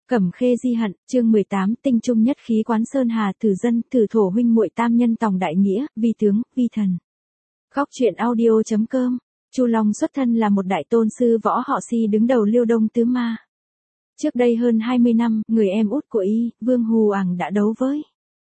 Cẩm Khê di hận, chương 18, tinh trung nhất khí quán sơn hà, thử dân, thử thổ huynh muội tam nhân tòng đại nghĩa, vi tướng, vi thần. Góc truyện audio.com. Chu Long xuất thân là một đại tôn sư võ họ Si đứng đầu Liêu Đông Tứ Ma. Trước đây hơn 20 năm, người em út của y, Vương Hù Ảng đã đấu với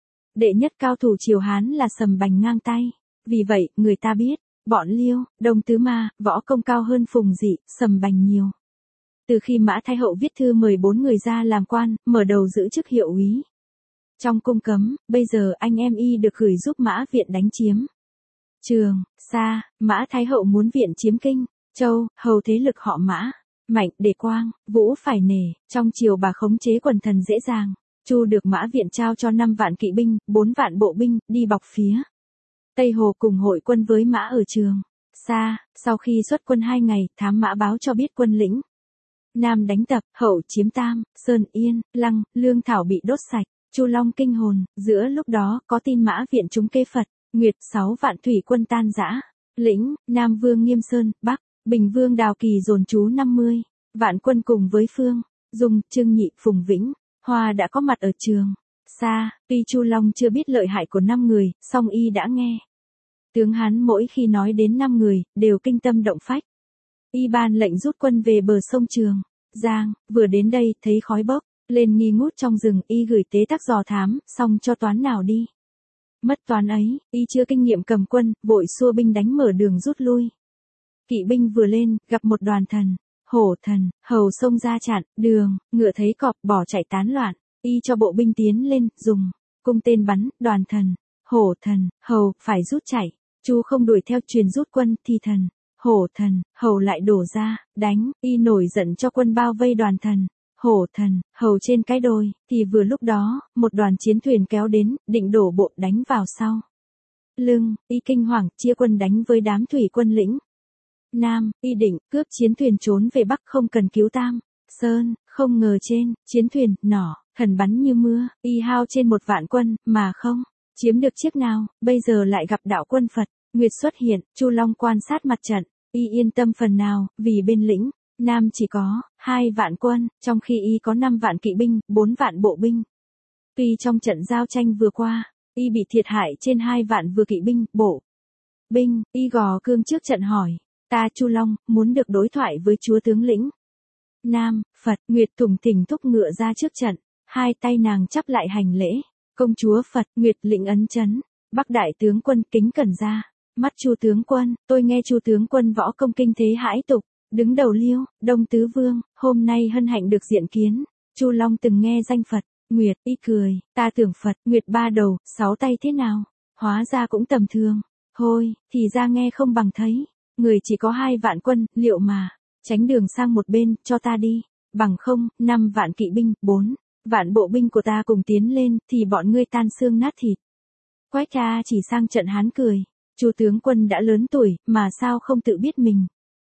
đệ nhất cao thủ Triều Hán là Sầm Bành ngang tay. Vì vậy, người ta biết, bọn Liêu, Đông Tứ Ma, võ công cao hơn Phùng Dị, Sầm Bành nhiều. Từ khi Mã Thái Hậu viết thư mời 4 người ra làm quan, mở đầu giữ chức hiệu úy trong cung cấm, bây giờ anh em y được gửi giúp Mã Viện đánh chiếm Trường, Sa. Mã Thái Hậu muốn Viện chiếm Kinh, Châu, hầu thế lực họ Mã, Mạnh, Đề Quang, Vũ phải nể, trong triều bà khống chế quần thần dễ dàng. Chu được Mã Viện trao cho 5 vạn kỵ binh, 4 vạn bộ binh, đi bọc phía Tây Hồ cùng hội quân với Mã ở Trường, Sa. Sau khi xuất quân 2 ngày, thám mã báo cho biết quân lĩnh Nam đánh Tập, Hậu chiếm Tam, Sơn, Yên, Lăng, Lương Thảo bị đốt sạch. Chu Long kinh hồn, giữa lúc đó có tin Mã Viện trúng kế Phật, Nguyệt 6 vạn thủy quân tan rã. Lĩnh, Nam Vương Nghiêm Sơn, Bắc, Bình Vương Đào Kỳ dồn trú 50 vạn quân cùng với Phương Dung, Trương Nhị, Phùng Vĩnh, Hoa đã có mặt ở Trường, Sa. Tuy Chu Long chưa biết lợi hại của 5 người, song y đã nghe tướng Hán mỗi khi nói đến 5 người, đều kinh tâm động phách. Y ban lệnh rút quân về bờ sông Trường Giang, vừa đến đây thấy khói bốc lên nghi ngút trong rừng, y gửi tế tác dò thám, xong cho toán nào đi. Mất toán ấy, y chưa kinh nghiệm cầm quân, vội xua binh đánh mở đường rút lui. Kỵ binh vừa lên, gặp một đoàn thần, hổ thần, hầu xông ra chặn đường, ngựa thấy cọp bỏ chạy tán loạn, y cho bộ binh tiến lên, dùng cung tên bắn, đoàn thần, hổ thần, hầu phải rút chạy. Chu không đuổi theo truyền rút quân, thì thần, hổ thần, hầu lại đổ ra, đánh. Y nổi giận cho quân bao vây đoàn thần, hổ thần, hầu trên cái đồi, thì vừa lúc đó, một đoàn chiến thuyền kéo đến, định đổ bộ đánh vào sau lưng. Y kinh hoàng, chia quân đánh với đám thủy quân lĩnh Nam. Y định cướp chiến thuyền trốn về Bắc, không cần cứu Tam, Sơn. Không ngờ trên chiến thuyền nỏ thần bắn như mưa, y hao trên 1 vạn quân mà không chiếm được chiếc nào. Bây giờ lại gặp đạo quân Phật Nguyệt xuất hiện. Chu Long quan sát mặt trận, y yên tâm phần nào, vì bên lĩnh Nam chỉ có 2 vạn quân, trong khi y có 5 vạn kỵ binh, 4 vạn bộ binh. Tuy trong trận giao tranh vừa qua, y bị thiệt hại trên 2 vạn vừa kỵ binh, bộ binh. Y gò cương trước trận hỏi, ta Chu Long muốn được đối thoại với chúa tướng lĩnh Nam. Phật Nguyệt thủng thình thúc ngựa ra trước trận, 2 tay nàng chắp lại hành lễ. Công chúa Phật Nguyệt lĩnh ấn chấn, Bắc đại tướng quân kính cẩn ra. Mắt Chu tướng quân, tôi nghe Chu tướng quân võ công kinh thế hãi tục, đứng đầu Liêu, Đông Tứ Vương, hôm nay hân hạnh được diện kiến. Chu Long từng nghe danh Phật Nguyệt, y cười, ta tưởng Phật Nguyệt 3 đầu, 6 tay thế nào, hóa ra cũng tầm thường. Thôi, thì ra nghe không bằng thấy. Người chỉ có 2 vạn quân, liệu mà tránh đường sang một bên, cho ta đi. Bằng không, 5 vạn kỵ binh, 4 vạn bộ binh của ta cùng tiến lên, thì bọn ngươi tan xương nát thịt. Quách Ca chỉ sang trận Hán cười, Chu tướng quân đã lớn tuổi, mà sao không tự biết mình.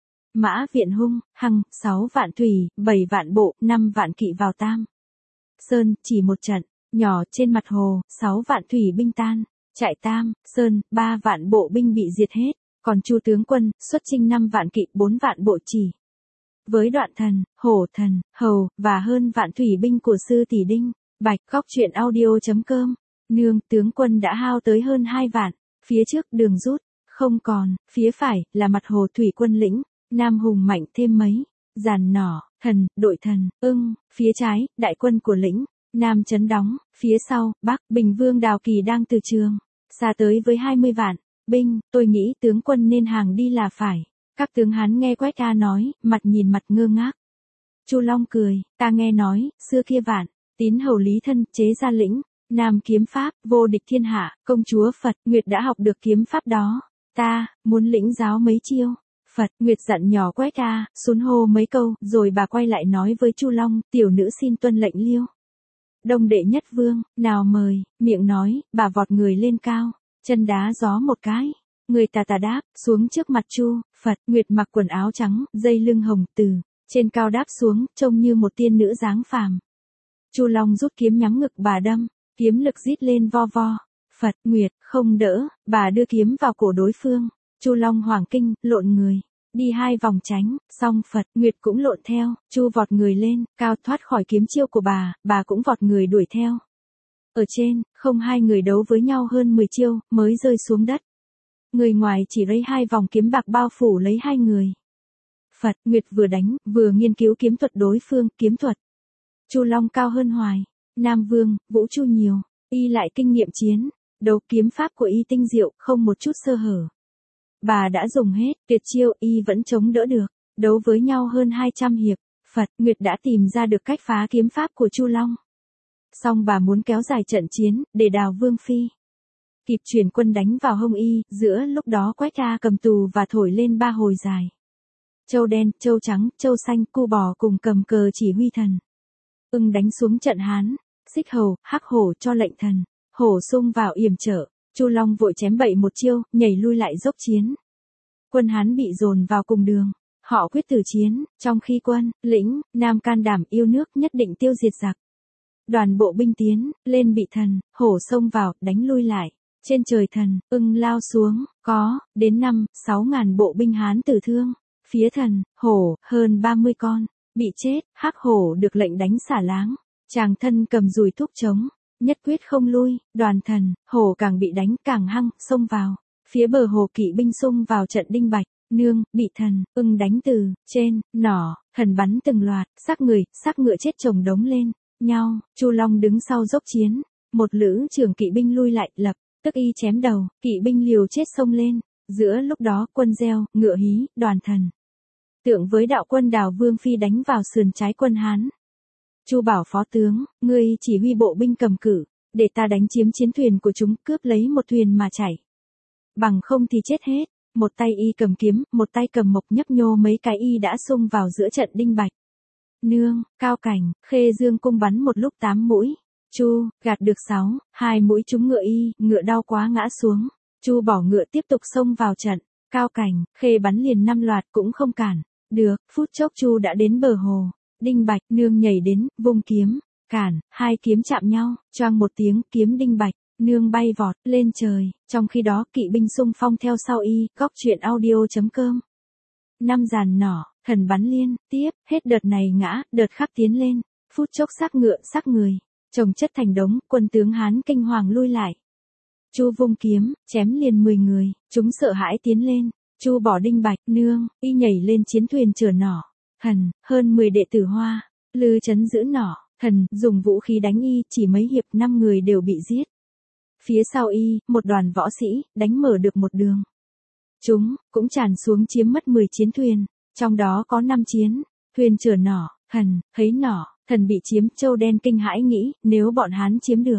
Mã Viện hung hăng, 6 vạn thủy, 7 vạn bộ, 5 vạn kỵ vào Tam Sơn, chỉ một trận nhỏ trên mặt hồ, 6 vạn thủy binh tan chạy Tam Sơn, 3 vạn bộ binh bị diệt hết. Còn Chu tướng quân xuất chinh 5 vạn kỵ, 4 vạn bộ chỉ với đoạn thần, hổ thần, hầu và hơn vạn thủy binh của sư tỷ Đinh Bạch. Góc truyện audio.com. Nương, tướng quân đã hao tới hơn 2 vạn. Phía trước đường rút không còn, phía phải là mặt hồ thủy quân lĩnh Nam hùng mạnh thêm mấy dàn nỏ thần, đội thần, ưng. Phía trái, đại quân của lĩnh Nam trấn đóng. Phía sau, Bắc, Bình Vương Đào Kỳ đang từ Trường Sa tới với 20 vạn binh. Tôi nghĩ tướng quân nên hàng đi là phải. Các tướng Hán nghe Quách Ca nói, mặt nhìn mặt ngơ ngác. Chu Long cười, ta nghe nói, xưa kia Vạn Tín hầu Lý Thân chế ra lĩnh Nam kiếm pháp, vô địch thiên hạ. Công chúa Phật Nguyệt đã học được kiếm pháp đó, ta muốn lĩnh giáo mấy chiêu. Phật Nguyệt dặn nhỏ Quách Ca, xuống hô mấy câu, rồi bà quay lại nói với Chu Long, tiểu nữ xin tuân lệnh Liêu Đông đệ nhất vương, nào mời. Miệng nói, bà vọt người lên cao, chân đá gió một cái, người tà tà đáp xuống trước mặt Chu Phật Nguyệt. Mặc quần áo trắng, dây lưng hồng, từ trên cao đáp xuống, trông như một tiên nữ dáng phàm. Chu Long rút kiếm nhắm ngực bà đâm, kiếm lực rít lên vo vo. Phật Nguyệt không đỡ, bà đưa kiếm vào cổ đối phương. Chu Long hoảng kinh, lộn người đi 2 vòng tránh, xong Phật, Nguyệt cũng lộn theo, Chu vọt người lên, cao thoát khỏi kiếm chiêu của bà cũng vọt người đuổi theo. Ở trên, không hai người đấu với nhau hơn 10 chiêu, mới rơi xuống đất. Người ngoài chỉ lấy 2 vòng kiếm bạc bao phủ lấy 2 người. Phật, Nguyệt vừa đánh, vừa nghiên cứu kiếm thuật đối phương, kiếm thuật. Chu Long cao hơn Hoài, Nam Vương, Vũ Chu nhiều, y lại kinh nghiệm chiến, đấu kiếm pháp của y tinh diệu, không một chút sơ hở. Bà đã dùng hết, tuyệt chiêu, y vẫn chống đỡ được, đấu với nhau hơn 200 hiệp, Phật, Nguyệt đã tìm ra được cách phá kiếm pháp của Chu Long. Xong bà muốn kéo dài trận chiến, để đào Vương Phi. Kịp chuyển quân đánh vào hông y, giữa lúc đó Quách Ca cầm tù và thổi lên 3 hồi dài. Châu đen, châu trắng, châu xanh, cu bò cùng cầm cờ chỉ huy thần. Ưng đánh xuống trận Hán, Xích Hầu, Hắc Hổ cho lệnh thần, hổ xung vào yểm trở, Chu Long vội chém bậy một chiêu, nhảy lui lại dốc chiến. Quân Hán bị dồn vào cùng đường, họ quyết tử chiến, trong khi quân, lĩnh, Nam can đảm yêu nước nhất định tiêu diệt giặc. Đoàn bộ binh tiến, lên bị thần, hổ xông vào, đánh lui lại. Trên trời thần, Ưng lao xuống, có, đến 5-6 ngàn bộ binh Hán tử thương. Phía thần, hổ, hơn 30 con, bị chết, Hắc Hổ được lệnh đánh xả láng. Chàng thân cầm dùi thúc trống, nhất quyết không lui, đoàn thần, hổ càng bị đánh càng hăng, xông vào. Phía bờ hồ kỵ binh xung vào trận Đinh Bạch, nương, bị thần, Ưng đánh từ, trên, nỏ, thần bắn từng loạt, xác người, xác ngựa chết chồng đống lên, nhau, Chu Long đứng sau dốc chiến, một lữ trưởng kỵ binh lui lại, lập, tức y chém đầu, kỵ binh liều chết xông lên, giữa lúc đó quân gieo, ngựa hí, đoàn thần. Tượng với đạo quân Đào Vương Phi đánh vào sườn trái quân Hán. Chu bảo phó tướng, ngươi chỉ huy bộ binh cầm cử, để ta đánh chiếm chiến thuyền của chúng, cướp lấy một thuyền mà chảy. Bằng không thì chết hết, một tay y cầm kiếm, một tay cầm mộc nhấp nhô mấy cái y đã xung vào giữa trận Đinh Bạch. Nương, Cao Cảnh, Khê Dương cung bắn một lúc 8 mũi. Chu, gạt được 6, 2 mũi trúng ngựa y, ngựa đau quá ngã xuống. Chu bỏ ngựa tiếp tục xông vào trận. Cao Cảnh, Khê bắn liền 5 loạt cũng không cản. Được, phút chốc Chu đã đến bờ hồ. Đinh Bạch, nương nhảy đến, vung kiếm, cản, 2 kiếm chạm nhau, choang một tiếng, kiếm Đinh Bạch, nương bay vọt lên trời. Trong khi đó kỵ binh xung phong theo sau y. Góc truyện audio.com. 5 dàn nỏ, thần bắn liên tiếp, hết đợt này ngã, đợt khác tiến lên. Phút chốc xác ngựa, xác người, chồng chất thành đống, quân tướng Hán kinh hoàng lui lại. Chu vung kiếm, chém liền 10 người, chúng sợ hãi tiến lên. Chu bỏ Đinh Bạch, nương, y nhảy lên chiến thuyền chở nỏ. Thần, hơn 10 đệ tử Hoa, Lư Chấn giữ nỏ, thần, dùng vũ khí đánh y, chỉ mấy hiệp 5 người đều bị giết. Phía sau y, một đoàn võ sĩ, đánh mở được một đường. Chúng, cũng tràn xuống chiếm mất 10 chiến thuyền, trong đó có 5 chiến, thuyền chở nỏ, thần, thấy nỏ, thần bị chiếm, Châu đen kinh hãi nghĩ, nếu bọn Hán chiếm được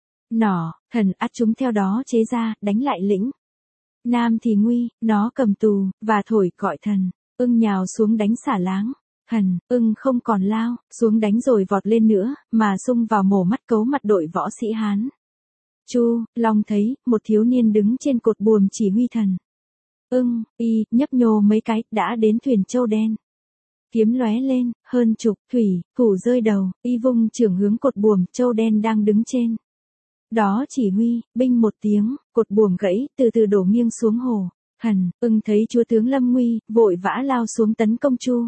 nỏ, thần ắt chúng theo đó chế ra, đánh lại lĩnh. Nam thì nguy, nó cầm tù, và thổi gọi thần, Ưng nhào xuống đánh xả láng. Thần, Ưng không còn lao, xuống đánh rồi vọt lên nữa, mà xung vào mổ mắt cấu mặt đội võ sĩ Hán. Chu, Long thấy, một thiếu niên đứng trên cột buồm chỉ huy thần. Ưng, y, nhấp nhô mấy cái, đã đến thuyền Châu đen. Kiếm lóe lên, hơn chục, thủy, thủ rơi đầu, y vung trưởng hướng cột buồm, Châu đen đang đứng trên. Đó chỉ huy, binh một tiếng, cột buồm gãy, từ từ đổ nghiêng xuống hồ. Thần, Ưng thấy chúa tướng lâm nguy, vội vã lao xuống tấn công Chu.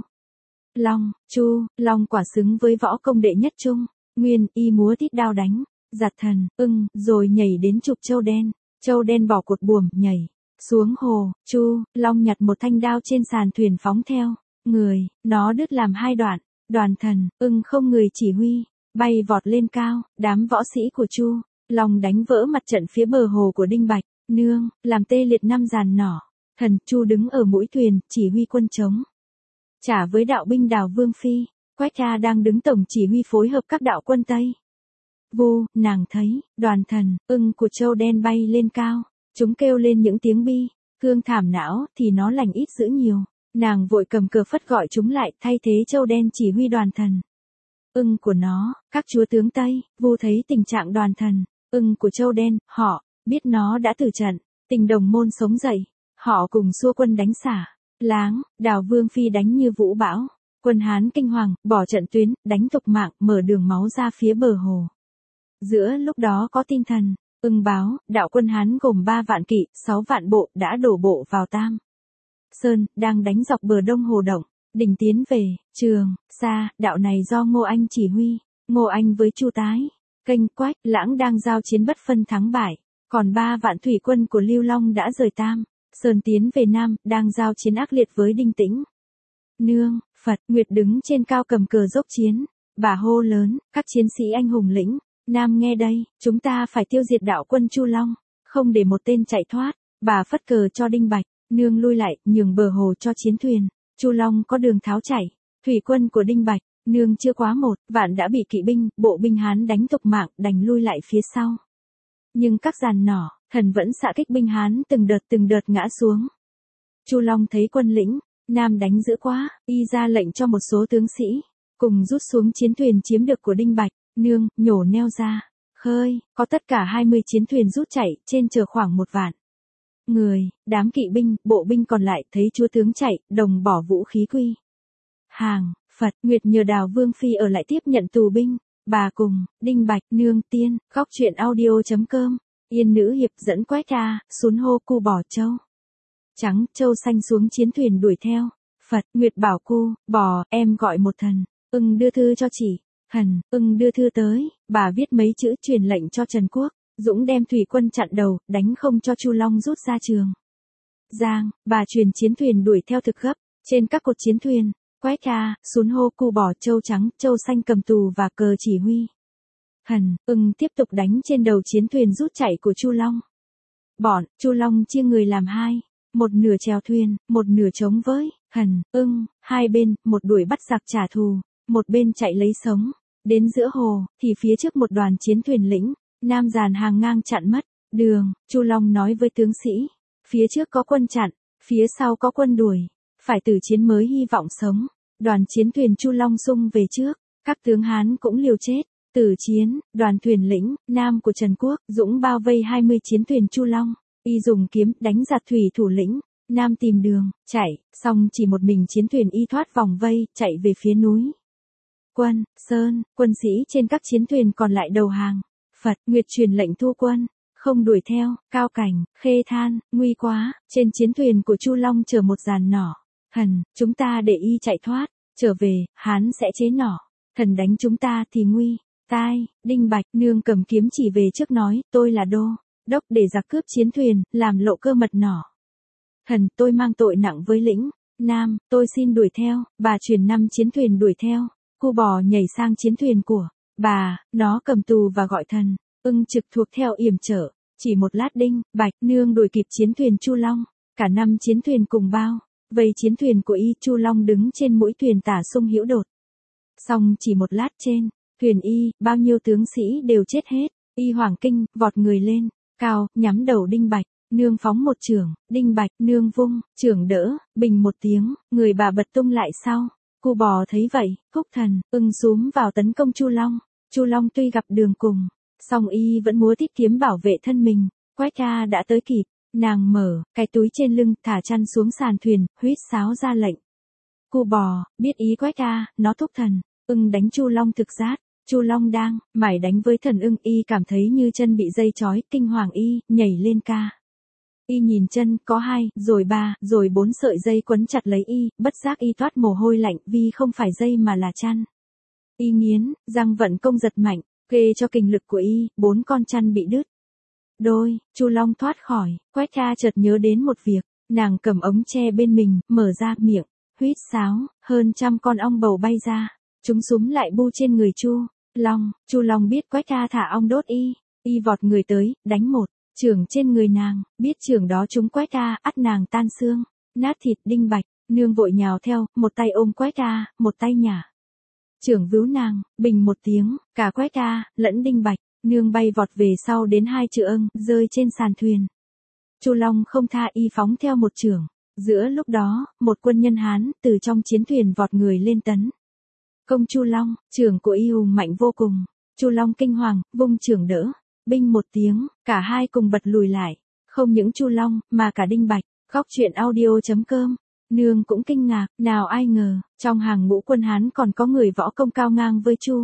Long, Chu, Long quả xứng với võ công đệ nhất trung, nguyên, y múa tít đao đánh, giạt thần, Ưng, rồi nhảy đến trục Châu đen. Châu đen bỏ cột buồm, nhảy xuống hồ. Chu, Long nhặt một thanh đao trên sàn thuyền phóng theo. Người, nó đứt làm 2 đoạn. Đoàn thần, Ưng không người chỉ huy, bay vọt lên cao, đám võ sĩ của Chu. Long đánh vỡ mặt trận phía bờ hồ của Đinh Bạch, nương, làm tê liệt 5 dàn nỏ. Thần, Chu đứng ở mũi thuyền, chỉ huy quân chống trả với đạo binh Đào Vương Phi. Quách Ca đang đứng tổng chỉ huy phối hợp các đạo quân Tây. Vu, nàng thấy, đoàn thần, Ưng của Châu đen bay lên cao. Chúng kêu lên những tiếng bi, thương thảm não, thì nó lành ít dữ nhiều. Nàng vội cầm cờ phất gọi chúng lại, thay thế Châu đen chỉ huy đoàn thần. Ưng của nó, các chúa tướng Tây, Vu thấy tình trạng đoàn thần, Ưng của Châu đen, họ biết nó đã tử trận, tình đồng môn sống dậy, họ cùng xua quân đánh xả láng. Đào Vương Phi đánh như vũ bão, quân Hán kinh hoàng, bỏ trận tuyến, đánh tục mạng, mở đường máu ra phía bờ hồ. Giữa lúc đó có tin thần, Ưng báo, đạo quân Hán gồm 3 vạn kỵ, 6 vạn bộ đã đổ bộ vào Tam Sơn, đang đánh dọc bờ Đông Hồ Động, đỉnh tiến về, Trường, Sa, đạo này do Ngô Anh chỉ huy, Ngô Anh với Chu Tái, Kênh, Quách, Lãng đang giao chiến bất phân thắng bại, còn 3 vạn thủy quân của Lưu Long đã rời Tam, Sơn tiến về Nam, đang giao chiến ác liệt với Đinh Tĩnh. Nương, Phật, Nguyệt đứng trên cao cầm cờ dốc chiến, bà hô lớn, các chiến sĩ anh hùng lĩnh, Nam nghe đây, chúng ta phải tiêu diệt đạo quân Chu Long, không để một tên chạy thoát, bà phất cờ cho Đinh Bạch, nương lui lại, nhường bờ hồ cho chiến thuyền, Chu Long có đường tháo chảy, thủy quân của Đinh Bạch, nương chưa quá 1 vạn đã bị kỵ binh, bộ binh Hán đánh tục mạng, đành lui lại phía sau. Nhưng các giàn nỏ, thần vẫn xạ kích binh Hán từng đợt ngã xuống. Chu Long thấy quân lĩnh Nam đánh dữ quá, y ra lệnh cho một số tướng sĩ, cùng rút xuống chiến thuyền chiếm được của Đinh Bạch, nương, nhổ neo ra, khơi, có tất cả 20 chiến thuyền rút chạy, trên chở khoảng 1 vạn người, đám kỵ binh, bộ binh còn lại thấy chúa tướng chạy, đồng bỏ vũ khí quy hàng, Phật, Nguyệt nhờ Đào Vương Phi ở lại tiếp nhận tù binh, bà cùng, Đinh Bạch, nương tiên, góc truyện audio.com, Yên Nữ Hiệp dẫn Quách ra, xuống hô cu bò châu. Trắng, châu xanh xuống chiến thuyền đuổi theo, Phật, Nguyệt bảo cu, bò, em gọi một thần, đưa thư cho chỉ, thần, đưa thư tới, bà viết mấy chữ truyền lệnh cho Trần Quốc, Dũng đem thủy quân chặn đầu, đánh không cho Chu Long rút ra Trường Giang, bà truyền chiến thuyền đuổi theo thực gấp, trên các cột chiến thuyền, Quách ra, xuống hô cu bò châu trắng, châu xanh cầm tù và cờ chỉ huy. Thần, tiếp tục đánh trên đầu chiến thuyền rút chạy của Chu Long. Bọn, Chu Long chia người làm 2, một nửa chèo thuyền, một nửa chống với, thần, hai bên, một đuổi bắt giặc trả thù, một bên chạy lấy sống. Đến giữa hồ, thì phía trước một đoàn chiến thuyền lĩnh, Nam dàn hàng ngang chặn mất đường, Chu Long nói với tướng sĩ, phía trước có quân chặn, phía sau có quân đuổi, phải tử chiến mới hy vọng sống. Đoàn chiến thuyền Chu Long xung về trước, các tướng Hán cũng liều chết, tử chiến, đoàn thuyền lĩnh, Nam của Trần Quốc, Dũng bao vây 20 chiến thuyền Chu Long, y dùng kiếm đánh giặc thủy thủ lĩnh, Nam tìm đường, chạy, xong chỉ một mình chiến thuyền y thoát vòng vây, chạy về phía núi. Sơn, quân sĩ trên các chiến thuyền còn lại đầu hàng, Phật, Nguyệt truyền lệnh thu quân, không đuổi theo, Cao Cảnh, Khê than, nguy quá, trên chiến thuyền của Chu Long chở một dàn nỏ, thần, chúng ta để y chạy thoát, trở về, Hán sẽ chế nỏ, thần đánh chúng ta thì nguy, tai, Đinh Bạch, nương cầm kiếm chỉ về trước nói, tôi là đô đốc để giặc cướp chiến thuyền, làm lộ cơ mật nỏ. Thần, tôi mang tội nặng với lĩnh Nam, tôi xin đuổi theo, bà truyền 5 chiến thuyền đuổi theo, cu bò nhảy sang chiến thuyền của bà, nó cầm tù và gọi thần, trực thuộc theo yểm trở, chỉ một lát Đinh Bạch, nương đuổi kịp chiến thuyền Chu Long, cả 5 chiến thuyền cùng bao vây chiến thuyền của y, Chu Long đứng trên mũi thuyền tả sung hữu đột. Xong chỉ một lát trên thuyền y, bao nhiêu tướng sĩ đều chết hết, y hoảng kinh, vọt người lên cao, nhắm đầu Đinh Bạch, nương phóng một chưởng, Đinh Bạch, nương vung chưởng đỡ, bình một tiếng, người bà bật tung lại sau. Cu bò thấy vậy, húc thần, xúm vào tấn công Chu Long. Chu Long tuy gặp đường cùng, song y vẫn múa tít kiếm bảo vệ thân mình. Quách ra đã tới kịp, nàng mở cái túi trên lưng, thả chăn xuống sàn thuyền, huýt sáo ra lệnh. Cu bò biết ý Quách ra, nó thúc thần, đánh Chu Long thực sát. Chu Long đang mải đánh với thần y cảm thấy như chân bị dây trói, kinh hoàng y nhảy lên ca. Y nhìn chân, có 2, rồi 3, rồi 4 sợi dây quấn chặt lấy y, bất giác y toát mồ hôi lạnh, vì không phải dây mà là chăn. Y nghiến răng vận công giật mạnh, kê cho kình lực của y, 4 con chăn bị đứt. Đôi, Chu Long thoát khỏi, Quách ra chợt nhớ đến một việc, nàng cầm ống tre bên mình, mở ra miệng, huýt sáo, hơn 100 con ong bầu bay ra, chúng súm lại bu trên người Chu Long biết Quách ra thả ong đốt y vọt người tới, đánh một chưởng trên người nàng, biết chưởng đó trúng Quách ra, ắt nàng tan xương, nát thịt. Đinh Bạch, nương vội nhào theo, một tay ôm Quách ra, một tay nhả chưởng vứu nàng, bình một tiếng, cả Quách ra lẫn Đinh Bạch, nương bay vọt về sau đến 2 chữ rơi trên sàn thuyền. Chu Long không tha y phóng theo một chưởng, giữa lúc đó, một quân nhân Hán từ trong chiến thuyền vọt người lên tấn công Chu Long, chưởng của y hùng mạnh vô cùng. Chu Long kinh hoàng, vung chưởng đỡ, binh một tiếng, cả hai cùng bật lùi lại, không những Chu Long mà cả Đinh Bạch. Góc truyện audio.com, nương cũng kinh ngạc, nào ai ngờ, trong hàng ngũ quân Hán còn có người võ công cao ngang với Chu.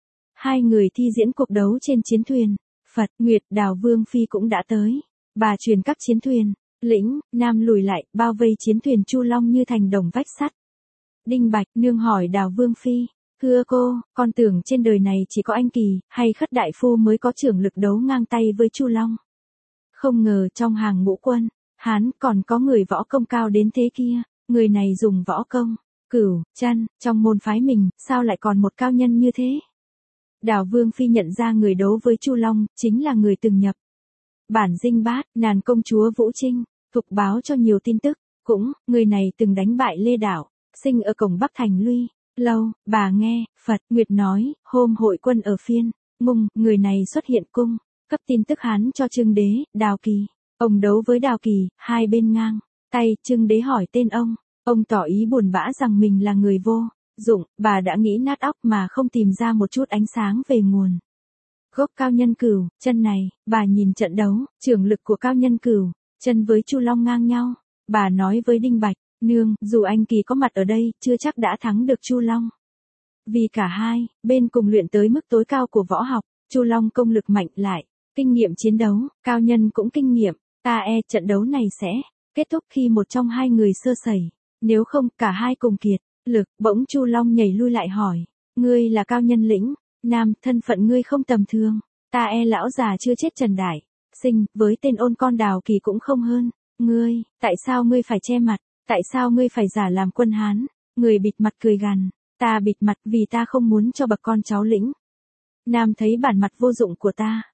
2 người thi diễn cuộc đấu trên chiến thuyền. Phật, Nguyệt, Đào Vương Phi cũng đã tới, bà truyền các chiến thuyền Lĩnh, Nam lùi lại, bao vây chiến thuyền Chu Long như thành đồng vách sắt. Đinh Bạch Nương hỏi Đào Vương Phi, thưa cô, con tưởng trên đời này chỉ có anh Kỳ, hay Khất Đại Phu mới có trưởng lực đấu ngang tay với Chu Long. Không ngờ trong hàng ngũ quân, Hán còn có người võ công cao đến thế kia, người này dùng võ công, Cửu, Chân, trong môn phái mình, sao lại còn một cao nhân như thế? Đào Vương Phi nhận ra người đấu với Chu Long, chính là người từng nhập bản Dinh Bát, Nàn công chúa Vũ Trinh, thục báo cho nhiều tin tức, cũng, người này từng đánh bại Lê Đạo, sinh ở cổng Bắc Thành Luy. Lâu, bà nghe, Phật Nguyệt nói, hôm hội quân ở phiên, Mung, người này xuất hiện cung, cấp tin tức Hán cho Trương Đế, Đào Kỳ. Ông đấu với Đào Kỳ, hai bên ngang tay, Trương Đế hỏi tên ông tỏ ý buồn bã rằng mình là người vô dụng, bà đã nghĩ nát óc mà không tìm ra một chút ánh sáng về nguồn gốc cao nhân Cửu Chân này. Bà nhìn trận đấu, trưởng lực của cao nhân Cửu Chân với Chu Long ngang nhau. Bà nói với Đinh Bạch, nương, dù anh Kỳ có mặt ở đây, chưa chắc đã thắng được Chu Long. Vì cả hai bên cùng luyện tới mức tối cao của võ học, Chu Long công lực mạnh lại, kinh nghiệm chiến đấu, cao nhân cũng kinh nghiệm, ta trận đấu này sẽ kết thúc khi một trong hai người sơ sẩy, nếu không cả hai cùng kiệt lực. Bỗng Chu Long nhảy lui lại hỏi, ngươi là cao nhân Lĩnh Nam, thân phận ngươi không tầm thường, ta lão già chưa chết Trần Đại Sinh, với tên ôn con Đào Kỳ cũng không hơn, ngươi, tại sao ngươi phải che mặt, tại sao ngươi phải giả làm quân Hán? Người bịt mặt cười gằn, ta bịt mặt vì ta không muốn cho bậc con cháu Lĩnh Nam thấy bản mặt vô dụng của ta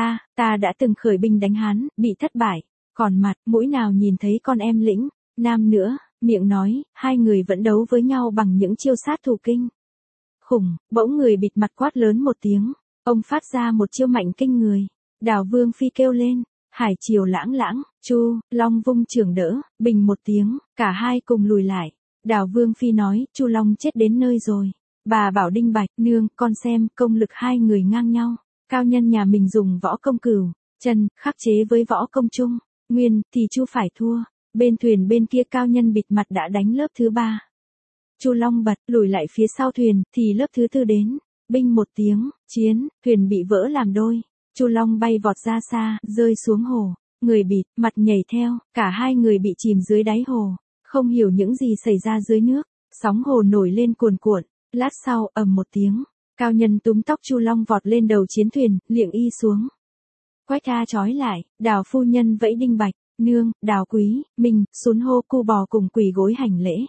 đã từng khởi binh đánh Hán, bị thất bại, còn mặt, mũi nào nhìn thấy con em Lĩnh Nam nữa, miệng nói, hai người vẫn đấu với nhau bằng những chiêu sát thủ kinh khủng. Bỗng người bịt mặt quát lớn một tiếng, ông phát ra một chiêu mạnh kinh người. Đào Vương Phi kêu lên, hải triều lãng lãng, Chu Long vung trường đỡ, bình một tiếng, cả hai cùng lùi lại. Đào Vương Phi nói, Chu Long chết đến nơi rồi. Bà bảo Đinh Bạch, nương, con xem, công lực hai người ngang nhau. Cao nhân nhà mình dùng võ công Cửu Chân khắc chế với võ công Trung Nguyên, thì Chu phải thua. Bên thuyền bên kia cao nhân bịt mặt đã đánh lớp thứ ba. Chu Long bật lùi lại phía sau thuyền, thì lớp thứ tư đến. Binh một tiếng, chiến, thuyền bị vỡ làm đôi. Chu Long bay vọt ra xa, rơi xuống hồ. Người bịt mặt nhảy theo, cả hai người bị chìm dưới đáy hồ. Không hiểu những gì xảy ra dưới nước. Sóng hồ nổi lên cuồn cuộn. Lát sau, ầm một tiếng, cao nhân túm tóc Chu Long vọt lên đầu chiến thuyền, liệng y xuống. Quách tha trói lại, Đào phu nhân vẫy Đinh Bạch, nương, Đào quý, mình, xuống hô cu bò cùng quỳ gối hành lễ.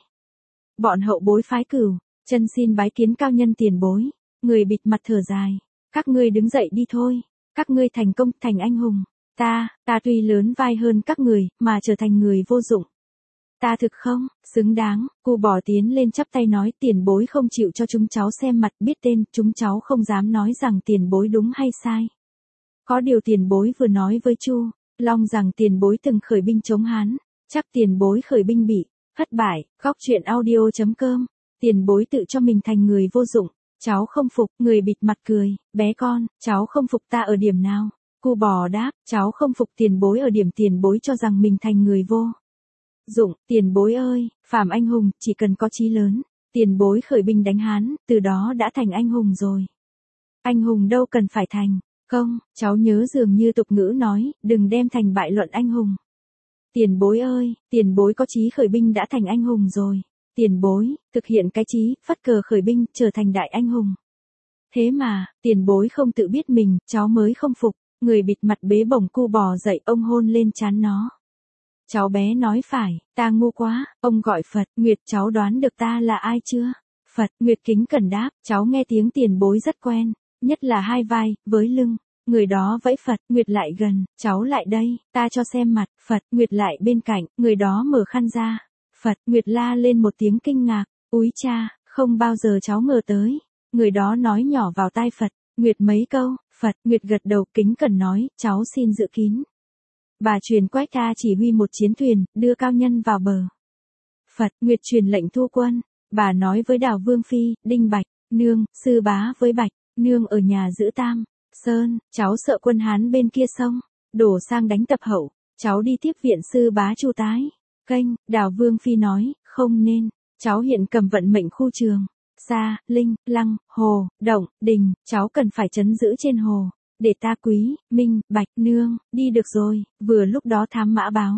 Bọn hậu bối phái Cửu Chân xin bái kiến cao nhân tiền bối. Người bịt mặt thở dài, các ngươi đứng dậy đi thôi, các ngươi thành công, thành anh hùng. Ta tuy lớn vai hơn các người, mà trở thành người vô dụng. Ta thực không xứng đáng. Cu bò tiến lên chắp tay nói, tiền bối không chịu cho chúng cháu xem mặt biết tên, chúng cháu không dám nói rằng tiền bối đúng hay sai. Có điều tiền bối vừa nói với Chu Long rằng tiền bối từng khởi binh chống Hán, chắc tiền bối khởi binh bị thất bại. Góc truyện audio.com. Tiền bối tự cho mình thành người vô dụng, cháu không phục. Người bịt mặt cười, bé con, cháu không phục ta ở điểm nào? Cu bò đáp, cháu không phục tiền bối ở điểm tiền bối cho rằng mình thành người vô dụng. Tiền bối ơi, phàm anh hùng, chỉ cần có chí lớn. Tiền bối khởi binh đánh Hán, từ đó đã thành anh hùng rồi. Anh hùng đâu cần phải thành công, cháu nhớ dường như tục ngữ nói, đừng đem thành bại luận anh hùng. Tiền bối ơi, tiền bối có chí khởi binh đã thành anh hùng rồi. Tiền bối, thực hiện cái chí, phất cờ khởi binh, trở thành đại anh hùng. Thế mà, tiền bối không tự biết mình, cháu mới không phục. Người bịt mặt bế bổng cu bò dậy, ông hôn lên trán nó. Cháu bé nói phải, ta ngu quá. Ông gọi Phật Nguyệt, cháu đoán được ta là ai chưa? Phật Nguyệt kính cẩn đáp, cháu nghe tiếng tiền bối rất quen, nhất là hai vai, với lưng. Người đó vẫy Phật Nguyệt lại gần, cháu lại đây, ta cho xem mặt. Phật Nguyệt lại bên cạnh, người đó mở khăn ra. Phật Nguyệt la lên một tiếng kinh ngạc, úi cha, không bao giờ cháu ngờ tới. Người đó nói nhỏ vào tai Phật Nguyệt mấy câu. Phật Nguyệt gật đầu kính cẩn nói, cháu xin giữ kín. Bà truyền Quách tha chỉ huy một chiến thuyền, đưa cao nhân vào bờ. Phật Nguyệt truyền lệnh thu quân. Bà nói với Đào Vương Phi, Đinh Bạch, nương, sư bá với Bạch nương ở nhà giữ Tam Sơn, cháu sợ quân Hán bên kia sông đổ sang đánh tập Hậu, cháu đi tiếp viện sư bá Chu tái kênh. Đào Vương Phi nói, không nên, cháu hiện cầm vận mệnh khu trường, Sa, Linh, Lăng, Hồ, Động, Đình, cháu cần phải trấn giữ trên hồ, để ta Quý, Minh, Bạch nương đi được rồi. Vừa lúc đó thám mã báo,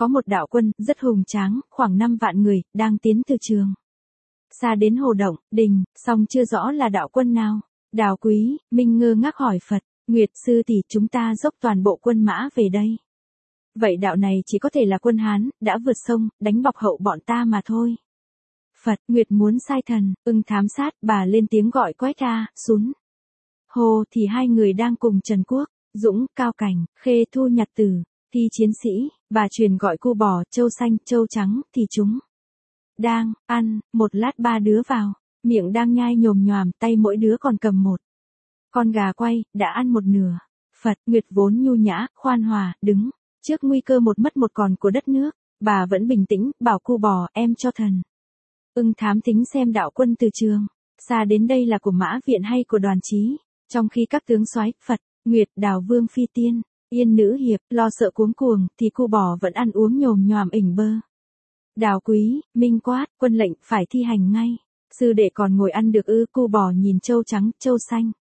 có một đạo quân, rất hùng tráng, khoảng 5 vạn người, đang tiến từ trường xa đến Hồ Động, Đình, song chưa rõ là đạo quân nào. Đào Quý, Minh ngơ ngác hỏi Phật, Nguyệt sư tỷ, chúng ta dốc toàn bộ quân mã về đây. Vậy đạo này chỉ có thể là quân Hán, đã vượt sông, đánh bọc hậu bọn ta mà thôi. Phật, Nguyệt muốn sai thần, thám sát, bà lên tiếng gọi Quách ra, xuống. Hồ thì hai người đang cùng Trần Quốc, Dũng, Cao Cảnh, Khê Thu nhặt tử, thi chiến sĩ, bà truyền gọi cu bò, châu xanh, châu trắng, thì chúng đang ăn, một lát ba đứa vào, miệng đang nhai nhồm nhoàm, tay mỗi đứa còn cầm một con gà quay, đã ăn một nửa. Phật, Nguyệt vốn nhu nhã, khoan hòa, đứng trước nguy cơ một mất một còn của đất nước, bà vẫn bình tĩnh, bảo cu bò, em cho thần thám tính xem đạo quân từ trường xa đến đây là của Mã Viện hay của Đoàn Chí. Trong khi các tướng soái Phật, Nguyệt, Đào Vương Phi Tiên, Yên Nữ Hiệp lo sợ cuống cuồng, thì cu bò vẫn ăn uống nhồm nhoàm ỉnh bơ. Đào Quý, Minh quát, quân lệnh phải thi hành ngay. Sư đệ còn ngồi ăn được ư? Cu bò nhìn châu trắng, châu xanh.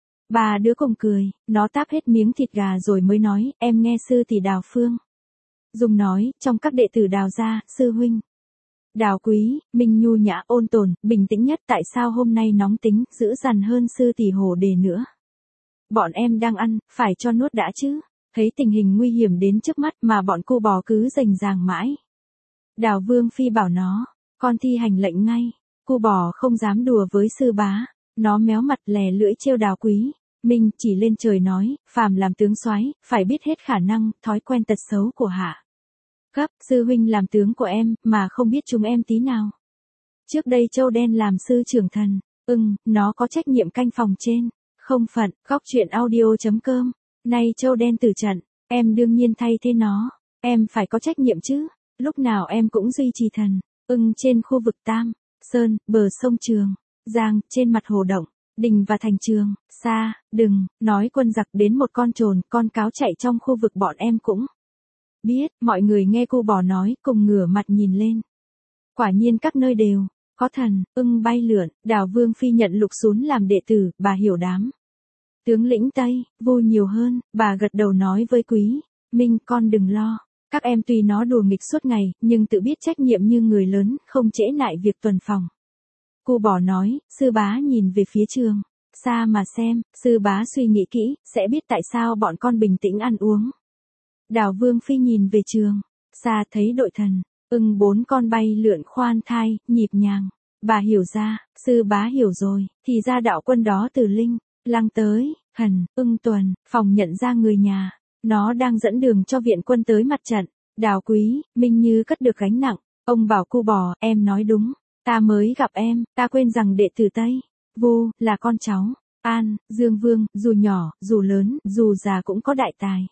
Ba đứa cùng cười, nó táp hết miếng thịt gà rồi mới nói, em nghe sư tỷ Đào Phương Dung nói, trong các đệ tử Đào gia, sư huynh Đào Quý, Minh nhu nhã ôn tồn, bình tĩnh nhất, tại sao hôm nay nóng tính, dữ dằn hơn sư tỷ Hồ Đề nữa? Bọn em đang ăn, phải cho nuốt đã chứ. Thấy tình hình nguy hiểm đến trước mắt mà bọn cu bò cứ rành ràng mãi. Đào Vương Phi bảo nó, con thi hành lệnh ngay. Cu bò không dám đùa với sư bá, nó méo mặt lè lưỡi trêu Đào Quý. Minh chỉ lên trời nói, phàm làm tướng soái, phải biết hết khả năng, thói quen tật xấu của hạ cấp. Sư huynh làm tướng của em, mà không biết chúng em tí nào. Trước đây Châu Đen làm sư trưởng thần, nó có trách nhiệm canh phòng trên, không phận. Góc truyện audio.com. Nay Châu Đen tử trận, em đương nhiên thay thế nó, em phải có trách nhiệm chứ. Lúc nào em cũng duy trì thần trên khu vực Tam Sơn, bờ sông Trường Giang, trên mặt Hồ Động, Đình và thành Trường Sa. Đừng nói quân giặc đến một con trồn, con cáo chạy trong khu vực bọn em cũng biết. Mọi người nghe cu bò nói, cùng ngửa mặt nhìn lên. Quả nhiên các nơi đều có thần bay lượn. Đào Vương Phi nhận Lục Xún làm đệ tử, bà hiểu đám tướng lĩnh Tây vui nhiều hơn. Bà gật đầu nói với Quý Minh, con đừng lo. Các em tuy nó đùa nghịch suốt ngày, nhưng tự biết trách nhiệm như người lớn, không trễ nại việc tuần phòng. Cu bò nói, sư bá nhìn về phía Trường Sa mà xem, sư bá suy nghĩ kỹ, sẽ biết tại sao bọn con bình tĩnh ăn uống. Đào Vương Phi nhìn về Trường Sa thấy đội thần bốn con bay lượn khoan thai, nhịp nhàng. Bà hiểu ra, sư bá hiểu rồi, thì ra đạo quân đó từ Linh Lăng tới, Hần, Tuần, phòng nhận ra người nhà. Nó đang dẫn đường cho viện quân tới mặt trận. Đào Quý, Minh như cất được gánh nặng. Ông bảo cu bò, em nói đúng. Ta mới gặp em, ta quên rằng đệ tử Tây Vu là con cháu An, Dương Vương, dù nhỏ, dù lớn, dù già cũng có đại tài.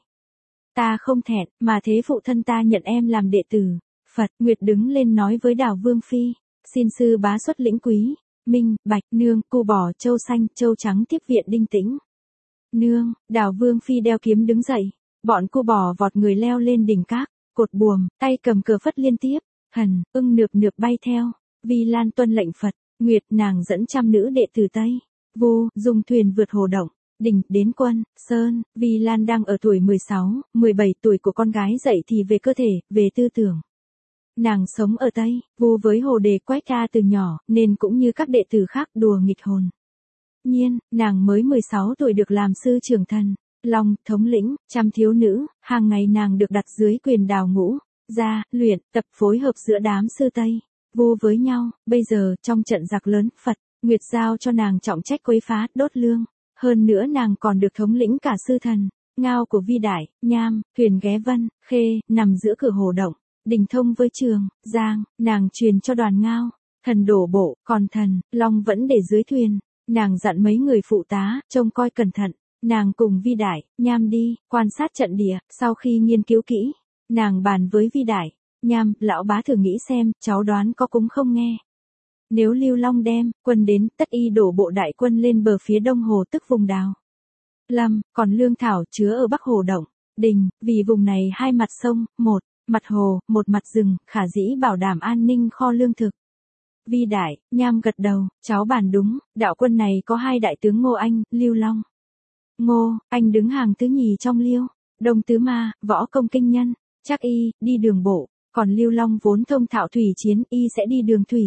Ta không thẹn, mà thế phụ thân ta nhận em làm đệ tử. Phật, Nguyệt đứng lên nói với Đào Vương Phi, xin sư bá xuất lĩnh Quý Minh, Bạch Nương, cu bò, châu xanh, châu trắng tiếp viện Đinh Tĩnh Nương. Đào Vương Phi đeo kiếm đứng dậy. Bọn cu bò vọt người leo lên đỉnh các cột buồm, tay cầm cờ phất liên tiếp. Hần, nườp nượp bay theo. Vi Lan tuân lệnh Phật. Nguyệt, nàng dẫn trăm nữ đệ tử Tây Vu dùng thuyền vượt Hồ Động, Đình đến Quân Sơn. Vi Lan đang ở tuổi 16, 17 tuổi của con gái dậy thì về cơ thể, về tư tưởng. Nàng sống ở Tây Vu với Hồ Đề Quách ra từ nhỏ, nên cũng như các đệ tử khác đùa nghịch hồn nhiên. Nàng mới 16 tuổi được làm sư trưởng thần Long, thống lĩnh trăm thiếu nữ. Hàng ngày nàng được đặt dưới quyền Đào Ngũ Gia, luyện tập phối hợp giữa đám sư Tây Vu với nhau. Bây giờ trong trận giặc lớn, Phật, Nguyệt giao cho nàng trọng trách quấy phá, đốt lương. Hơn nữa nàng còn được thống lĩnh cả sư thần Ngao của Vi Đại, Nham, thuyền ghé Vân Khê, nằm giữa cửa Hồ Động, Đình thông với Trường Giang. Nàng truyền cho đoàn Ngao thần đổ bộ, còn thần Long vẫn để dưới thuyền. Nàng dặn mấy người phụ tá trông coi cẩn thận. Nàng cùng Vi Đại, Nham đi quan sát trận địa. Sau khi nghiên cứu kỹ, nàng bàn với Vi Đại, Nham, lão bá thử nghĩ xem, cháu đoán có cúng không nghe. Nếu Lưu Long đem quân đến, tất y đổ bộ đại quân lên bờ phía đông hồ, tức vùng Đào Lâm, còn lương thảo chứa ở bắc Hồ Động, Đình. Vì vùng này hai mặt sông, một mặt hồ, một mặt rừng, khả dĩ bảo đảm an ninh kho lương thực. Vi Đại, Nham gật đầu, cháu bàn đúng. Đạo quân này có hai đại tướng Ngô Anh, Lưu Long. Ngô Anh đứng hàng thứ nhì trong Liêu Đông Tứ Ma, võ công kinh nhân. chắc y đi đường bộ, còn Lưu Long vốn thông thạo thủy chiến, y sẽ đi đường thủy.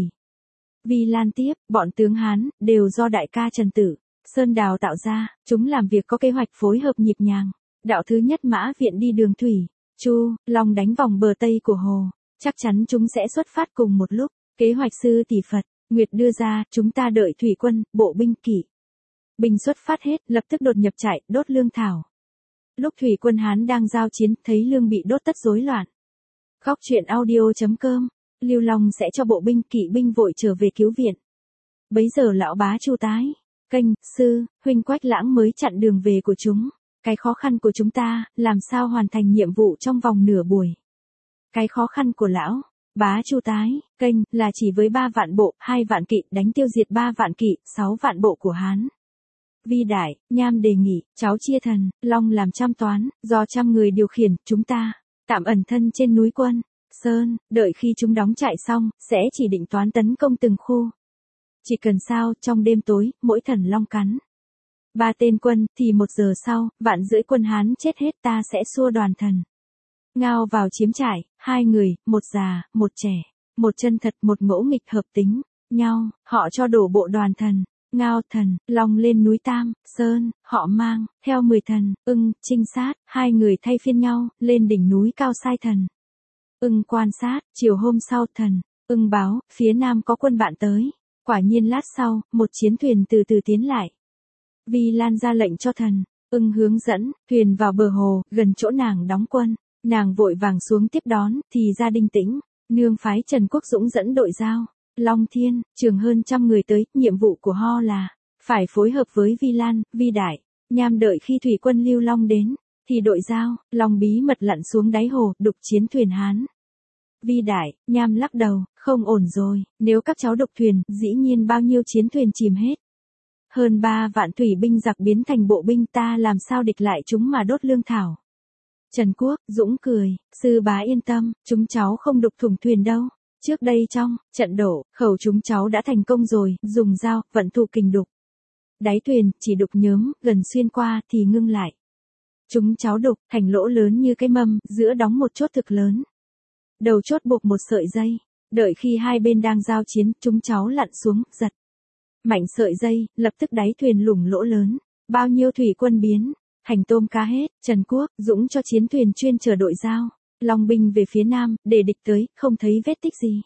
Vi Lan tiếp, bọn tướng Hán đều do đại ca Trần Tử Sơn đào tạo ra, chúng làm việc có kế hoạch phối hợp nhịp nhàng. Đạo thứ nhất mã viện đi đường thủy, Chu Long đánh vòng bờ tây của hồ, chắc chắn chúng sẽ xuất phát cùng một lúc. Kế hoạch sư tỷ Phật Nguyệt đưa ra, chúng ta đợi thủy quân, bộ binh kỵ binh xuất phát hết, lập tức đột nhập trại, đốt lương thảo. Lúc thủy quân Hán đang giao chiến, thấy lương bị đốt tất rối loạn. Góc truyện audio.com, Lưu Long sẽ cho bộ binh kỵ binh vội trở về cứu viện. Bấy giờ lão bá Chu tái kênh, sư, huynh Quách Lãng mới chặn đường về của chúng. Cái khó khăn của chúng ta, làm sao hoàn thành nhiệm vụ trong vòng nửa buổi. Cái khó khăn của lão bá Chu tái kênh là chỉ với 3 vạn bộ, 2 vạn kỵ đánh tiêu diệt 3 vạn kỵ, 6 vạn bộ của Hán. Vi Đại, Nham đề nghị, cháu chia thần, Long làm trăm toán, do 100 người điều khiển, chúng ta tạm ẩn thân trên núi Quân Sơn, đợi khi chúng đóng trại xong, sẽ chỉ định toán tấn công từng khu. Chỉ cần sao, trong đêm tối, mỗi thần long cắn 3 tên quân, thì 1 giờ sau, 1,5 vạn quân Hán chết hết, ta sẽ xua đoàn thần Ngao vào chiếm trại, 2 người, 1 già, 1 trẻ, 1 chân thật, 1 ngỗ nghịch hợp tính nhau, họ cho đổ bộ đoàn thần Ngao thần Long lên núi Tam Sơn, họ mang theo 10 thần Ưng trinh sát, 2 người thay phiên nhau lên đỉnh núi cao sai thần Ưng quan sát. Chiều hôm sau, thần Ưng báo phía nam có quân bạn tới. Quả nhiên lát sau, một chiến thuyền từ từ tiến lại. Vi Lan ra lệnh cho thần Ưng hướng dẫn thuyền vào bờ hồ, gần chỗ nàng đóng quân. Nàng vội vàng xuống tiếp đón, thì ra Đinh Tĩnh nương phái Trần Quốc Dũng dẫn đội giao Long Thiên, Trường hơn 100 người tới. Nhiệm vụ của họ là phải phối hợp với Vi Lan, Vi Đại, Nham, đợi khi thủy quân Lưu Long đến, thì đội giao Long bí mật lặn xuống đáy hồ, đục chiến thuyền Hán. Vi Đại, Nham lắc đầu, không ổn rồi, nếu các cháu đục thuyền, dĩ nhiên bao nhiêu chiến thuyền chìm hết. Hơn 3 vạn thủy binh giặc biến thành bộ binh, ta làm sao địch lại chúng mà đốt lương thảo. Trần Quốc Dũng cười, sư bá yên tâm, chúng cháu không đục thủng thuyền đâu. Trước đây trong trận đổ khẩu chúng cháu đã thành công rồi, dùng dao vận thủ kình đục đáy thuyền, chỉ đục nhớm, gần xuyên qua thì ngưng lại. Chúng cháu đục thành lỗ lớn như cái mâm, giữa đóng một chốt thực lớn. Đầu chốt buộc một sợi dây, đợi khi hai bên đang giao chiến, chúng cháu lặn xuống, giật mạnh sợi dây, lập tức đáy thuyền lủng lỗ lớn, bao nhiêu thủy quân biến thành tôm cá hết. Trần Quốc Dũng cho chiến thuyền chuyên chở đội giao Long binh về phía nam, để địch tới, không thấy vết tích gì.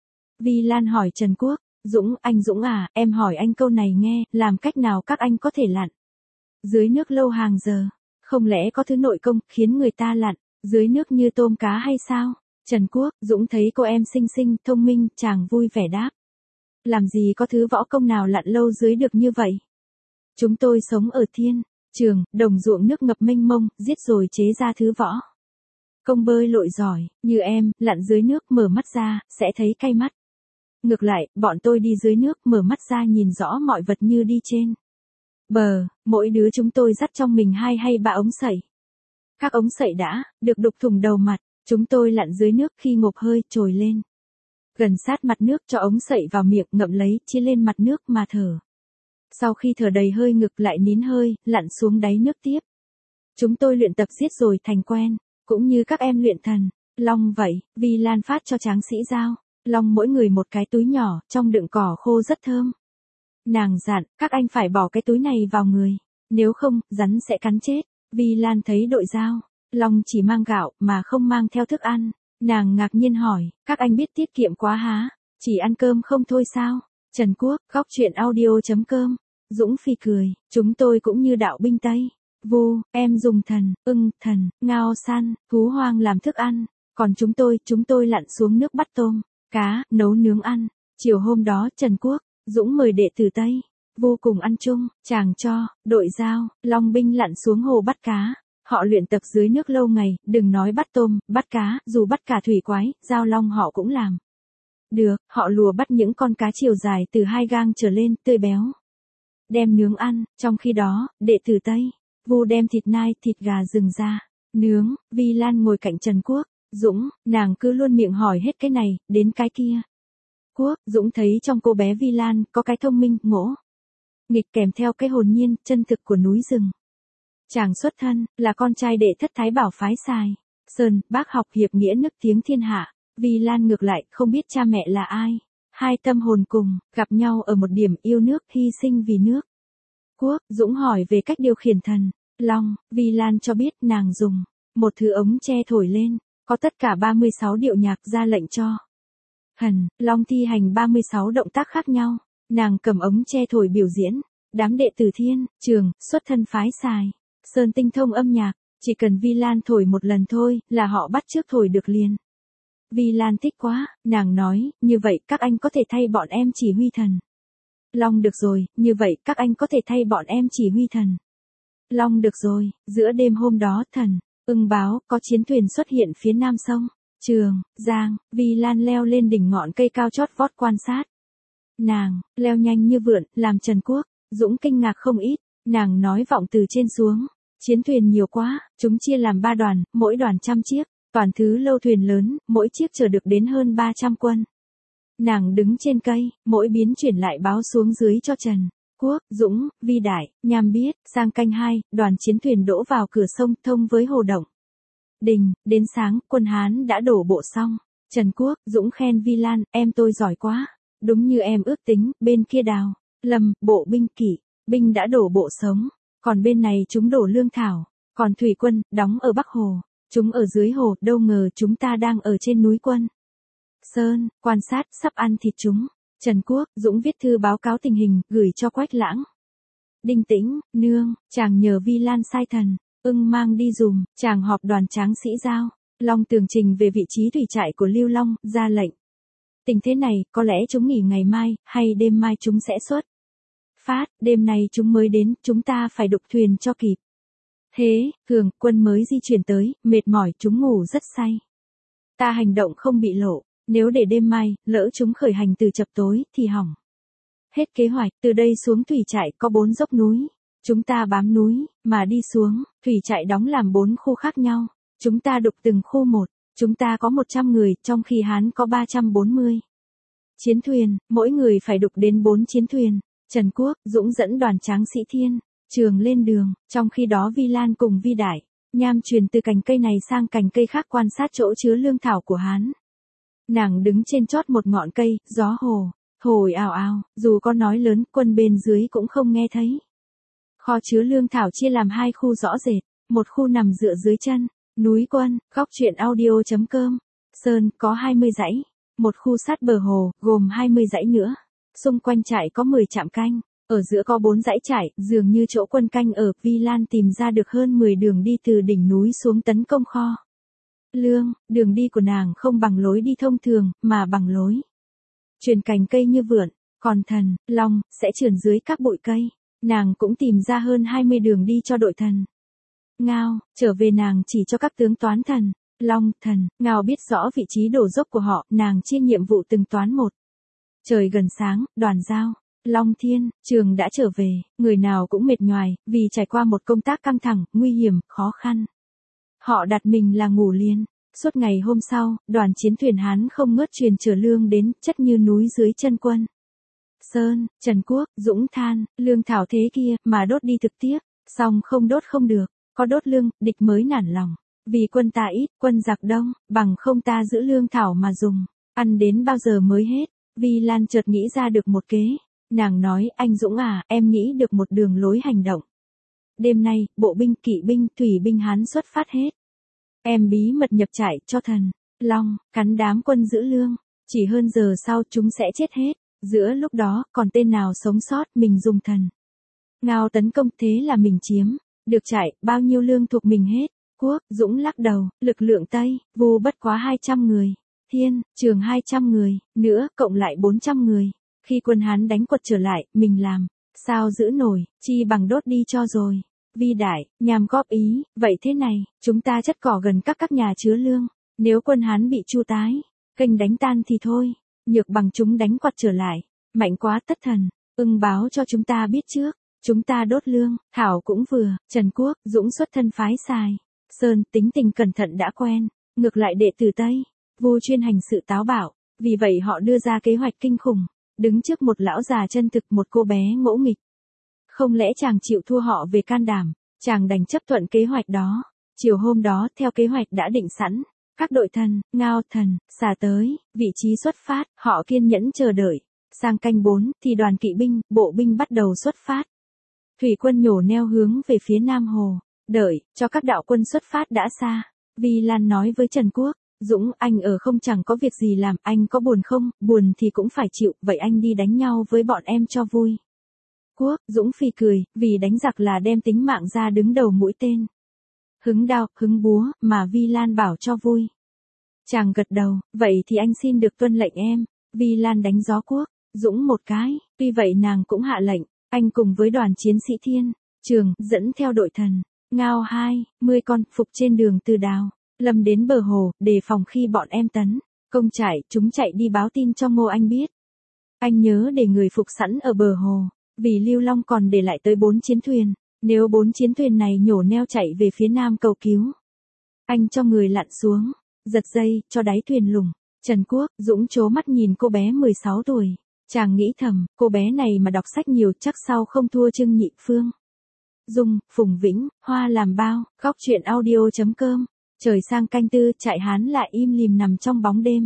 Vi Lan hỏi Trần Quốc Dũng, anh Dũng à, em hỏi anh câu này nghe, làm cách nào các anh có thể lặn dưới nước lâu hàng giờ? Không lẽ có thứ nội công khiến người ta lặn dưới nước như tôm cá hay sao? Trần Quốc Dũng thấy cô em xinh xinh, thông minh, chàng vui vẻ đáp. Làm gì có thứ võ công nào lặn lâu dưới được như vậy? Chúng tôi sống ở thiên trường, đồng ruộng nước ngập mênh mông, giết rồi chế ra thứ võ công bơi lội giỏi, như em, lặn dưới nước, mở mắt ra, sẽ thấy cay mắt. Ngược lại, bọn tôi đi dưới nước, mở mắt ra nhìn rõ mọi vật như đi trên bờ, mỗi đứa chúng tôi dắt trong mình 2 hay 3 ống sậy. Các ống sậy đã được đục thủng đầu mặt, chúng tôi lặn dưới nước, khi ngộp hơi, trồi lên gần sát mặt nước, cho ống sậy vào miệng, ngậm lấy, chia lên mặt nước mà thở. Sau khi thở đầy hơi ngực lại nín hơi, lặn xuống đáy nước tiếp. Chúng tôi luyện tập giết rồi thành quen, cũng như các em luyện thần Long vậy. Vi Lan phát cho tráng sĩ giao Long mỗi người một cái túi nhỏ, trong đựng cỏ khô rất thơm. Nàng dặn, các anh phải bỏ cái túi này vào người, nếu không, rắn sẽ cắn chết. Vi Lan thấy đội giao Long chỉ mang gạo, mà không mang theo thức ăn. Nàng ngạc nhiên hỏi, các anh biết tiết kiệm quá há, chỉ ăn cơm không thôi sao? Trần Quốc, góc truyện audio.com, Dũng phì cười, chúng tôi cũng như đạo binh Tây. Vu, em dùng thần Ưng, thần Ngao săn thú hoang làm thức ăn, còn chúng tôi lặn xuống nước bắt tôm, cá, nấu nướng ăn. Chiều hôm đó, Trần Quốc Dũng mời đệ tử Tây Vu cùng ăn chung, chàng cho đội giao Long binh lặn xuống hồ bắt cá. Họ luyện tập dưới nước lâu ngày, đừng nói bắt tôm, bắt cá, dù bắt cả thủy quái, giao long họ cũng làm được. Họ lùa bắt những con cá chiều dài từ 2 gang trở lên, tươi béo, đem nướng ăn. Trong khi đó, đệ tử Tây Vu đem thịt nai, thịt gà rừng ra nướng. Vi Lan ngồi cạnh Trần Quốc Dũng, nàng cứ luôn miệng hỏi hết cái này đến cái kia. Quốc Dũng thấy trong cô bé Vi Lan có cái thông minh, ngỗ nghịch, kèm theo cái hồn nhiên, chân thực của núi rừng. Chàng xuất thân là con trai đệ thất Thái Bảo phái Sài Sơn, bác học hiệp nghĩa nức tiếng thiên hạ. Vi Lan ngược lại, không biết cha mẹ là ai. Hai tâm hồn cùng, gặp nhau ở một điểm yêu nước, hy sinh vì nước. Quốc, Dũng hỏi về cách điều khiển thần. Long, Vi Lan cho biết nàng dùng một thứ ống tre thổi lên, có tất cả 36 điệu nhạc ra lệnh cho. Thần, Long thi hành 36 động tác khác nhau, nàng cầm ống tre thổi biểu diễn. Đám đệ tử Thiên, Trường, xuất thân phái Sài, Sơn tinh thông âm nhạc, chỉ cần Vi Lan thổi một lần thôi, là họ bắt chước thổi được liền. Vi Lan thích quá, nàng nói, như vậy các anh có thể thay bọn em chỉ huy thần. Long, được rồi, như vậy các anh có thể thay bọn em chỉ huy thần. Long, được rồi, giữa đêm hôm đó thần, ưng báo, có chiến thuyền xuất hiện phía nam sông, Trường, Giang, Vi Lan leo lên đỉnh ngọn cây cao chót vót quan sát. Nàng, leo nhanh như vượn, làm Trần Quốc, Dũng kinh ngạc không ít, nàng nói vọng từ trên xuống, chiến thuyền nhiều quá, chúng chia làm 3 đoàn, mỗi đoàn 100 chiếc, toàn thứ lâu thuyền lớn, mỗi chiếc chở được đến hơn 300 quân. Nàng đứng trên cây, mỗi biến chuyển lại báo xuống dưới cho Trần Quốc, Dũng, Vi Đại, Nham biết, sang canh 2, đoàn chiến thuyền đỗ vào cửa sông thông với hồ Động Đình, đến sáng, quân Hán đã đổ bộ xong. Trần Quốc, Dũng khen Vi Lan, em tôi giỏi quá, đúng như em ước tính, bên kia Đào, Lâm, bộ binh kỵ binh đã đổ bộ sống, còn bên này chúng đổ lương thảo, còn thủy quân, đóng ở Bắc Hồ, chúng ở dưới hồ, đâu ngờ chúng ta đang ở trên núi Quân Sơn, quan sát, sắp ăn thịt chúng. Trần Quốc, Dũng viết thư báo cáo tình hình, gửi cho Quách Lãng. Đinh Tĩnh, nương, chàng nhờ Vi Lan sai thần, ưng mang đi dùm, chàng họp đoàn tráng sĩ giao, Long tường trình về vị trí thủy trại của Lưu Long, ra lệnh. Tình thế này, có lẽ chúng nghỉ ngày mai, hay đêm mai chúng sẽ xuất phát, đêm nay chúng mới đến, chúng ta phải đục thuyền cho kịp. Thế, thường, quân mới di chuyển tới, mệt mỏi chúng ngủ rất say. Ta hành động không bị lộ, nếu để đêm mai, lỡ chúng khởi hành từ chập tối, thì hỏng. Hết kế hoạch, từ đây xuống thủy trại có 4 dốc núi. Chúng ta bám núi, mà đi xuống, thủy trại đóng làm 4 khu khác nhau. Chúng ta đục từng khu một, chúng ta có 100 người, trong khi Hán có 340. Chiến thuyền, mỗi người phải đục đến 4 chiến thuyền. Trần Quốc, Dũng dẫn đoàn tráng sĩ Thiên, Trường lên đường, trong khi đó Vi Lan cùng Vi Đại, Nham truyền từ cành cây này sang cành cây khác quan sát chỗ chứa lương thảo của Hán. Nàng đứng trên chót một ngọn cây, gió hồi ào ào, dù có nói lớn, quân bên dưới cũng không nghe thấy. Kho chứa lương thảo chia làm 2 khu rõ rệt, một khu nằm dựa dưới chân núi Quân, góc truyện audio.com. Sơn, có 20 dãy, một khu sát bờ hồ, gồm 20 dãy nữa. Xung quanh trại có 10 trạm canh, ở giữa có 4 dãy trại, dường như chỗ quân canh ở. Vi Lan tìm ra được hơn 10 đường đi từ đỉnh núi xuống tấn công kho lương, đường đi của nàng không bằng lối đi thông thường, mà bằng lối truyền cành cây như vượn, còn thần, Long, sẽ trườn dưới các bụi cây. Nàng cũng tìm ra hơn 20 đường đi cho đội thần. Ngao, trở về nàng chỉ cho các tướng toán thần, Long, thần, Ngao biết rõ vị trí đổ dốc của họ, nàng chia nhiệm vụ từng toán một. Trời gần sáng, đoàn giao, Long Thiên, Trường đã trở về, người nào cũng mệt nhoài, vì trải qua một công tác căng thẳng, nguy hiểm, khó khăn. Họ đặt mình là ngủ liền. Suốt ngày hôm sau, đoàn chiến thuyền Hán không ngớt truyền chở lương đến, chất như núi dưới chân Quân Sơn. Trần Quốc, Dũng than, lương thảo thế kia, mà đốt đi thực tiếc, song không đốt không được, có đốt lương, địch mới nản lòng. Vì quân ta ít, quân giặc đông, bằng không ta giữ lương thảo mà dùng, ăn đến bao giờ mới hết. Vi Lan chợt nghĩ ra được một kế, nàng nói, anh Dũng à, em nghĩ được một đường lối hành động. Đêm nay, bộ binh, kỵ binh, thủy binh Hán xuất phát hết. Em bí mật nhập trại cho thần, Long, cắn đám quân giữ lương, chỉ hơn giờ sau chúng sẽ chết hết, giữa lúc đó, còn tên nào sống sót, mình dùng thần. Ngao tấn công, thế là mình chiếm, được trại, bao nhiêu lương thuộc mình hết. Quốc, Dũng lắc đầu, lực lượng Tây, Vu bất quá 200 người, Thiên, Trường 200 người, nữa, cộng lại 400 người. Khi quân Hán đánh quật trở lại, mình làm sao giữ nổi, chi bằng đốt đi cho rồi. Vi Đại, Nham góp ý, vậy thế này, chúng ta chất cỏ gần các nhà chứa lương, nếu quân Hán bị chu tái, kênh đánh tan thì thôi, nhược bằng chúng đánh quật trở lại, mạnh quá tất thần, ưng báo cho chúng ta biết trước, chúng ta đốt lương, thảo cũng vừa. Trần Quốc, Dũng xuất thân phái Sài, Sơn, tính tình cẩn thận đã quen, ngược lại đệ tử Tây, Vu chuyên hành sự táo bạo, vì vậy họ đưa ra kế hoạch kinh khủng, đứng trước một lão già chân thực, một cô bé ngỗ nghịch. Không lẽ chàng chịu thua họ về can đảm, chàng đành chấp thuận kế hoạch đó. Chiều hôm đó theo kế hoạch đã định sẵn, các đội thần, ngao thần, xà tới, vị trí xuất phát, họ kiên nhẫn chờ đợi. Sang canh 4 thì đoàn kỵ binh, bộ binh bắt đầu xuất phát. Thủy quân nhổ neo hướng về phía Nam Hồ, đợi cho các đạo quân xuất phát đã xa. Vi Lan nói với Trần Quốc, Dũng, anh ở không chẳng có việc gì làm, anh có buồn không? Buồn thì cũng phải chịu, vậy anh đi đánh nhau với bọn em cho vui. Quốc, Dũng phì cười, vì đánh giặc là đem tính mạng ra đứng đầu mũi tên. Hứng đao, hứng búa, mà Vi Lan bảo cho vui. Chàng gật đầu, vậy thì anh xin được tuân lệnh em. Vi Lan đánh gió Quốc, Dũng một cái, tuy vậy nàng cũng hạ lệnh, anh cùng với đoàn chiến sĩ Thiên, Trường, dẫn theo đội thần, ngao 20 con, phục trên đường Từ Đào, Lâm đến bờ hồ, đề phòng khi bọn em tấn công trại, chúng chạy đi báo tin cho Ngô Anh biết. Anh nhớ để người phục sẵn ở bờ hồ, vì Lưu Long còn để lại tới 4 chiến thuyền, nếu 4 chiến thuyền này nhổ neo chạy về phía nam cầu cứu. Anh cho người lặn xuống, giật dây, cho đáy thuyền lủng. Trần Quốc, Dũng trố mắt nhìn cô bé 16 tuổi. Chàng nghĩ thầm, cô bé này mà đọc sách nhiều chắc sau không thua Trương Nhị Phương. Dung, Phùng Vĩnh, Hoa làm bao, góc chuyện audio.com. Trời sang canh 4, trại Hán lại im lìm nằm trong bóng đêm.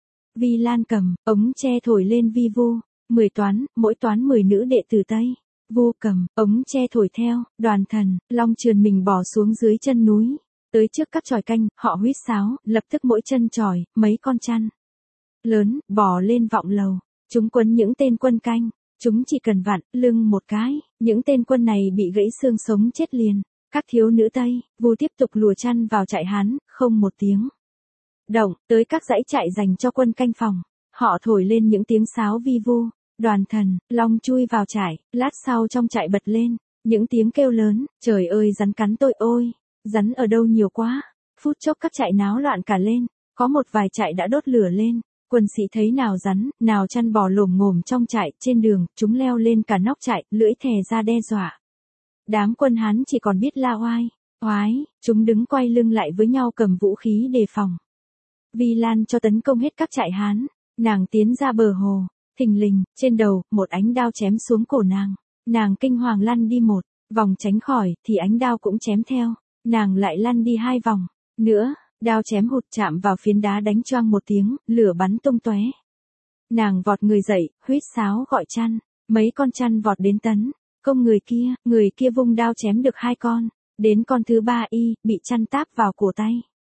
Vi Lan cầm, ống tre thổi lên vi vu, 10 toán, mỗi toán 10 nữ đệ tử Tây. Vu cầm, ống tre thổi theo, đoàn thần, long trườn mình bò xuống dưới chân núi. Tới trước các chòi canh, họ huýt sáo, lập tức mỗi chân chòi, mấy con chăn lớn, bò lên vọng lầu. Chúng quấn những tên quân canh, chúng chỉ cần vặn lưng một cái, những tên quân này bị gãy xương sống chết liền. Các thiếu nữ Tây, Vu tiếp tục lùa chăn vào trại Hán, không một tiếng động, tới các dãy trại dành cho quân canh phòng. Họ thổi lên những tiếng sáo vi vu, đoàn thần, long chui vào trại, lát sau trong trại bật lên, những tiếng kêu lớn, trời ơi rắn cắn tôi ôi, rắn ở đâu nhiều quá. Phút chốc các trại náo loạn cả lên, có một vài trại đã đốt lửa lên. Quân sĩ thấy nào rắn, nào chăn bò lồm ngồm trong trại, trên đường, chúng leo lên cả nóc trại, lưỡi thè ra đe dọa. Đám quân Hán chỉ còn biết la oai, oái, chúng đứng quay lưng lại với nhau cầm vũ khí đề phòng. Vi Lan cho tấn công hết các trại Hán, nàng tiến ra bờ hồ, thình lình, trên đầu, một ánh đao chém xuống cổ nàng. Nàng kinh hoàng lăn đi một vòng tránh khỏi, thì ánh đao cũng chém theo. Nàng lại lăn đi 2 vòng nữa. Đao chém hụt chạm vào phiến đá đánh choang một tiếng, lửa bắn tung tóe. Nàng vọt người dậy, huýt sáo gọi chăn, mấy con chăn vọt đến tấn công người kia vung đao chém được 2 con, đến con thứ 3 bị chăn táp vào cổ tay.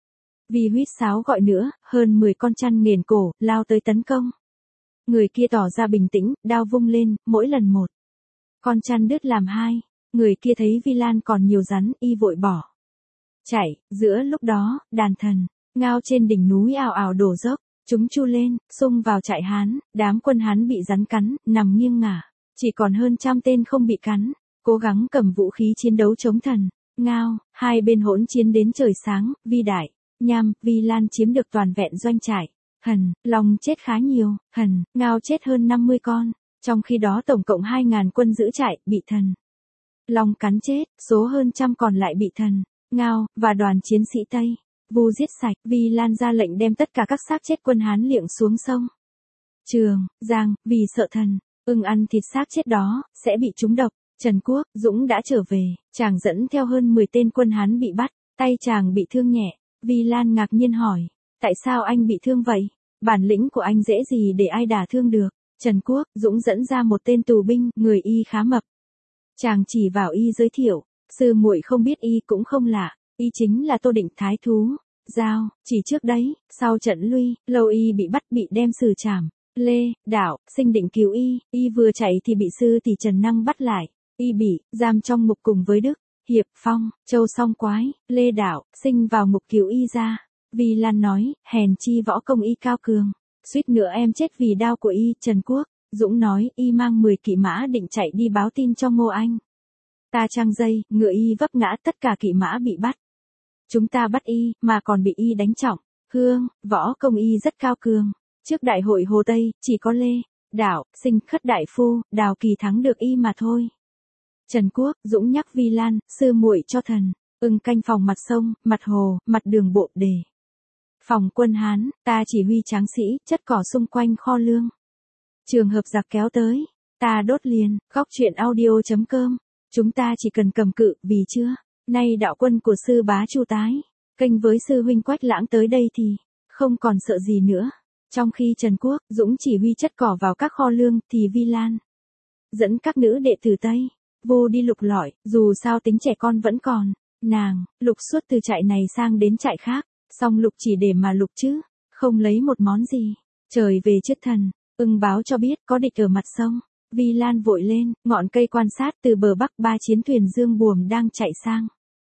Vì huýt sáo gọi nữa, hơn 10 con chăn nghền cổ, lao tới tấn công. Người kia tỏ ra bình tĩnh, đao vung lên, mỗi lần một con chăn đứt làm 2, người kia thấy Vi Lan còn nhiều rắn, vội bỏ chạy. Giữa lúc đó, đàn thần, ngao trên đỉnh núi ào ào đổ dốc, chúng chu lên, xung vào trại Hán, đám quân Hán bị rắn cắn, nằm nghiêng ngả, chỉ còn hơn 100 tên không bị cắn, cố gắng cầm vũ khí chiến đấu chống thần, ngao, hai bên hỗn chiến đến trời sáng, Vi Đại, Nham, Vi Lan chiếm được toàn vẹn doanh trại, Hần, Long chết khá nhiều, Hần, ngao chết hơn 50 con, trong khi đó tổng cộng 2.000 quân giữ trại, bị thần Long cắn chết, số hơn 100 còn lại bị thần Ngao, và đoàn chiến sĩ Tây, Vu giết sạch. Vi Lan ra lệnh đem tất cả các xác chết quân Hán liệng xuống sông Trường, Giang, vì sợ thần ăn thịt xác chết đó, sẽ bị trúng độc. Trần Quốc, Dũng đã trở về, chàng dẫn theo hơn 10 tên quân Hán bị bắt, tay chàng bị thương nhẹ. Vi Lan ngạc nhiên hỏi, tại sao anh bị thương vậy? Bản lĩnh của anh dễ gì để ai đả thương được? Trần Quốc, Dũng dẫn ra một tên tù binh, người khá mập. Chàng chỉ vào giới thiệu. Sư muội không biết cũng không lạ, chính là Tô Định Thái thú. Giao, chỉ trước đấy, sau trận lui, lâu bị bắt bị đem xử trảm. Lê, Đạo, Sinh định cứu vừa chạy thì bị sư tỷ Trần Năng bắt lại. Bị giam trong ngục cùng với Đức, Hiệp, Phong, Châu Song Quái. Lê Đạo, Sinh vào ngục cứu ra. Vi Lan nói, hèn chi võ công cao cường. Suýt nữa em chết vì đao của Trần Quốc, Dũng nói, mang 10 kỵ mã định chạy đi báo tin cho Ngô Anh. Ta trang dây, ngựa vấp ngã, tất cả kỵ mã bị bắt. Chúng ta bắt mà còn bị đánh trọng. Hương, võ công rất cao cường. Trước đại hội Hồ Tây, chỉ có Lê, Đạo, Sinh, Khất Đại Phu, Đào Kỳ thắng được mà thôi. Trần Quốc, Dũng nhắc Vi Lan, sư muội cho thần canh phòng mặt sông, mặt hồ, mặt đường bộ đề phòng quân Hán, ta chỉ huy tráng sĩ, chất cỏ xung quanh kho lương. Trường hợp giặc kéo tới, ta đốt liền. Góc chuyện audio.com. Chúng ta chỉ cần cầm cự, vì chưa Nay đạo quân của sư bá Chu tái, kênh với sư huynh Quách Lãng tới đây thì không còn sợ gì nữa. Trong khi Trần Quốc, Dũng chỉ huy chất cỏ vào các kho lương thì Vi Lan dẫn các nữ đệ tử Tây Vô đi lục lọi, dù sao tính trẻ con vẫn còn. Nàng lục suốt từ trại này sang đến trại khác, song lục chỉ để mà lục chứ không lấy một món gì. Trời về chức thần, ưng báo cho biết có địch ở mặt sông. Vi Lan vội lên ngọn cây quan sát từ bờ bắc 3 chiến thuyền dương buồm đang chạy sang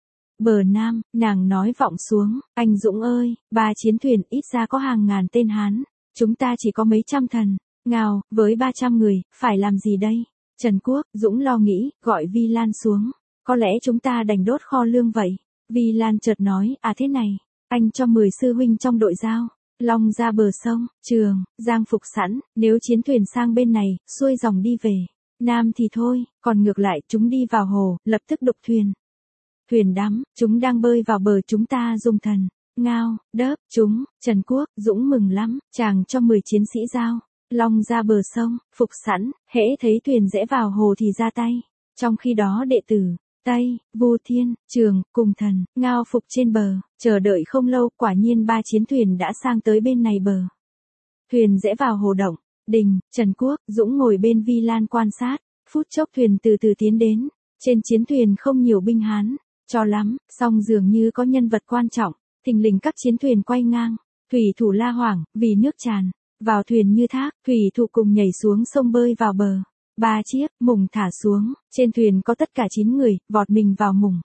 bờ nam. Nàng nói vọng xuống, anh Dũng ơi, 3 chiến thuyền ít ra có hàng ngàn tên Hán, chúng ta chỉ có mấy trăm thần. Ngao, với 300 người, phải làm gì đây? Trần Quốc, Dũng lo nghĩ, gọi Vi Lan xuống. Có lẽ chúng ta đành đốt kho lương vậy. Vi Lan chợt nói, à thế này, anh cho 10 sư huynh trong đội giao long ra bờ sông, Trường, Giang phục sẵn, nếu chiến thuyền sang bên này, xuôi dòng đi về nam thì thôi, còn ngược lại chúng đi vào hồ, lập tức đục thuyền. Thuyền đắm, chúng đang bơi vào bờ chúng ta dùng thần. Ngao, đớp, chúng. Trần Quốc, Dũng mừng lắm, chàng cho 10 chiến sĩ giao long ra bờ sông, phục sẵn, hễ thấy thuyền rẽ vào hồ thì ra tay. Trong khi đó đệ tử Tây, Vu Thiên, Trường, cùng thần, Ngao phục trên bờ, chờ đợi không lâu, quả nhiên 3 chiến thuyền đã sang tới bên này bờ. Thuyền rẽ vào hồ động, Đình, Trần Quốc, Dũng ngồi bên Vi Lan quan sát, phút chốc thuyền từ từ tiến đến. Trên chiến thuyền không nhiều binh Hán, cho lắm, song dường như có nhân vật quan trọng, thình lình các chiến thuyền quay ngang, thủy thủ la hoảng, vì nước tràn vào thuyền như thác, thủy thủ cùng nhảy xuống sông bơi vào bờ. 3 chiếc mùng thả xuống, trên thuyền có tất cả 9 người, vọt mình vào mùng.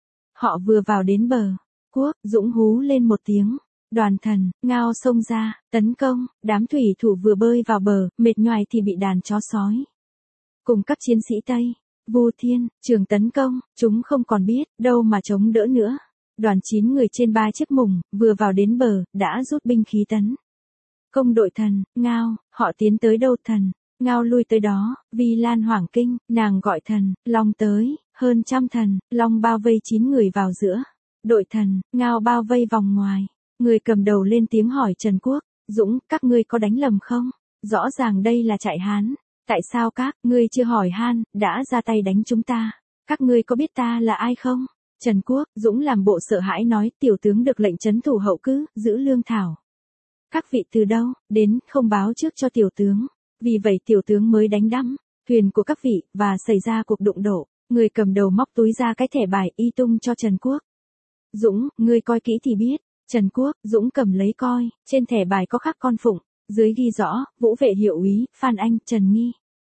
Họ vừa vào đến bờ, Quốc, Dũng hú lên một tiếng, đoàn thần, Ngao xông ra, tấn công, đám thủy thủ vừa bơi vào bờ, mệt nhoài thì bị đàn chó sói cùng các chiến sĩ Tây, Vu Thiên, Trường tấn công, chúng không còn biết đâu mà chống đỡ nữa. Đoàn 9 người trên 3 chiếc mùng, vừa vào đến bờ, đã rút binh khí tấn công đội thần, Ngao, họ tiến tới đâu thần, Ngao lui tới đó. Vi Lan hoảng kinh, nàng gọi thần, long tới, hơn 100 thần, long bao vây 9 người vào giữa. Đội thần, Ngao bao vây vòng ngoài. Người cầm đầu lên tiếng hỏi Trần Quốc, Dũng, các ngươi có đánh lầm không? Rõ ràng đây là trại Hán. Tại sao các ngươi chưa hỏi han, đã ra tay đánh chúng ta? Các ngươi có biết ta là ai không? Trần Quốc, Dũng làm bộ sợ hãi nói, tiểu tướng được lệnh trấn thủ hậu cứ, giữ lương thảo. Các vị từ đâu, đến, không báo trước cho tiểu tướng. Vì vậy tiểu tướng mới đánh đắm thuyền của các vị, và xảy ra cuộc đụng độ. Người cầm đầu móc túi ra cái thẻ bài y tung cho Trần Quốc. Dũng, ngươi coi kỹ thì biết. Trần Quốc, Dũng cầm lấy coi, trên thẻ bài có khắc con phụng, dưới ghi rõ, Vũ vệ hiệu úy, Phan Anh, Trần Nghi.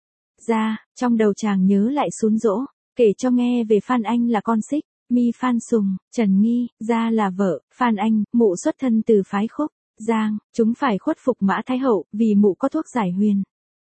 Ra, trong đầu chàng nhớ lại sún dỗ, kể cho nghe về Phan Anh là con xích, mi Phan Sùng, Trần Nghi, ra là vợ, Phan Anh, mụ xuất thân từ phái Khúc, Giang, chúng phải khuất phục Mã Thái Hậu, vì mụ có thuốc giải huyền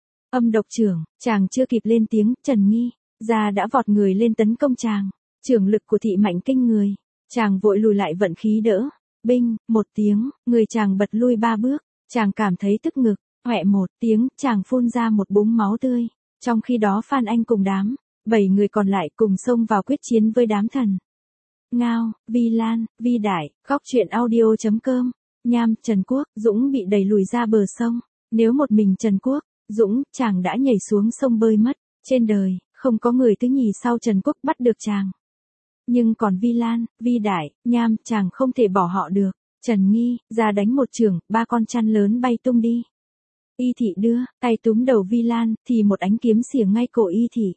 âm độc trưởng. Chàng chưa kịp lên tiếng, Trần Nghi, ra đã vọt người lên tấn công chàng. Trưởng lực của thị mạnh kinh người, chàng vội lùi lại vận khí đỡ. Binh, một tiếng, người chàng bật lui 3 bước, chàng cảm thấy tức ngực, hoẹ một tiếng, chàng phun ra một búng máu tươi. Trong khi đó Phan Anh cùng đám 7 người còn lại cùng xông vào quyết chiến với đám thần. Ngao, Vi Lan, Vi Đại, Góc Truyện Audio.com. Nham, Trần Quốc, Dũng bị đẩy lùi ra bờ sông. Nếu một mình Trần Quốc, Dũng, chàng đã nhảy xuống sông bơi mất. Trên đời, không có người thứ nhì sau Trần Quốc bắt được chàng. Nhưng còn Vi Lan, Vi Đại, Nham, chàng không thể bỏ họ được. Trần Nghi, ra đánh một chưởng, 3 con chăn lớn bay tung đi. Y thị đưa, tay túm đầu Vi Lan, thì một ánh kiếm xỉa ngay cổ Y thị.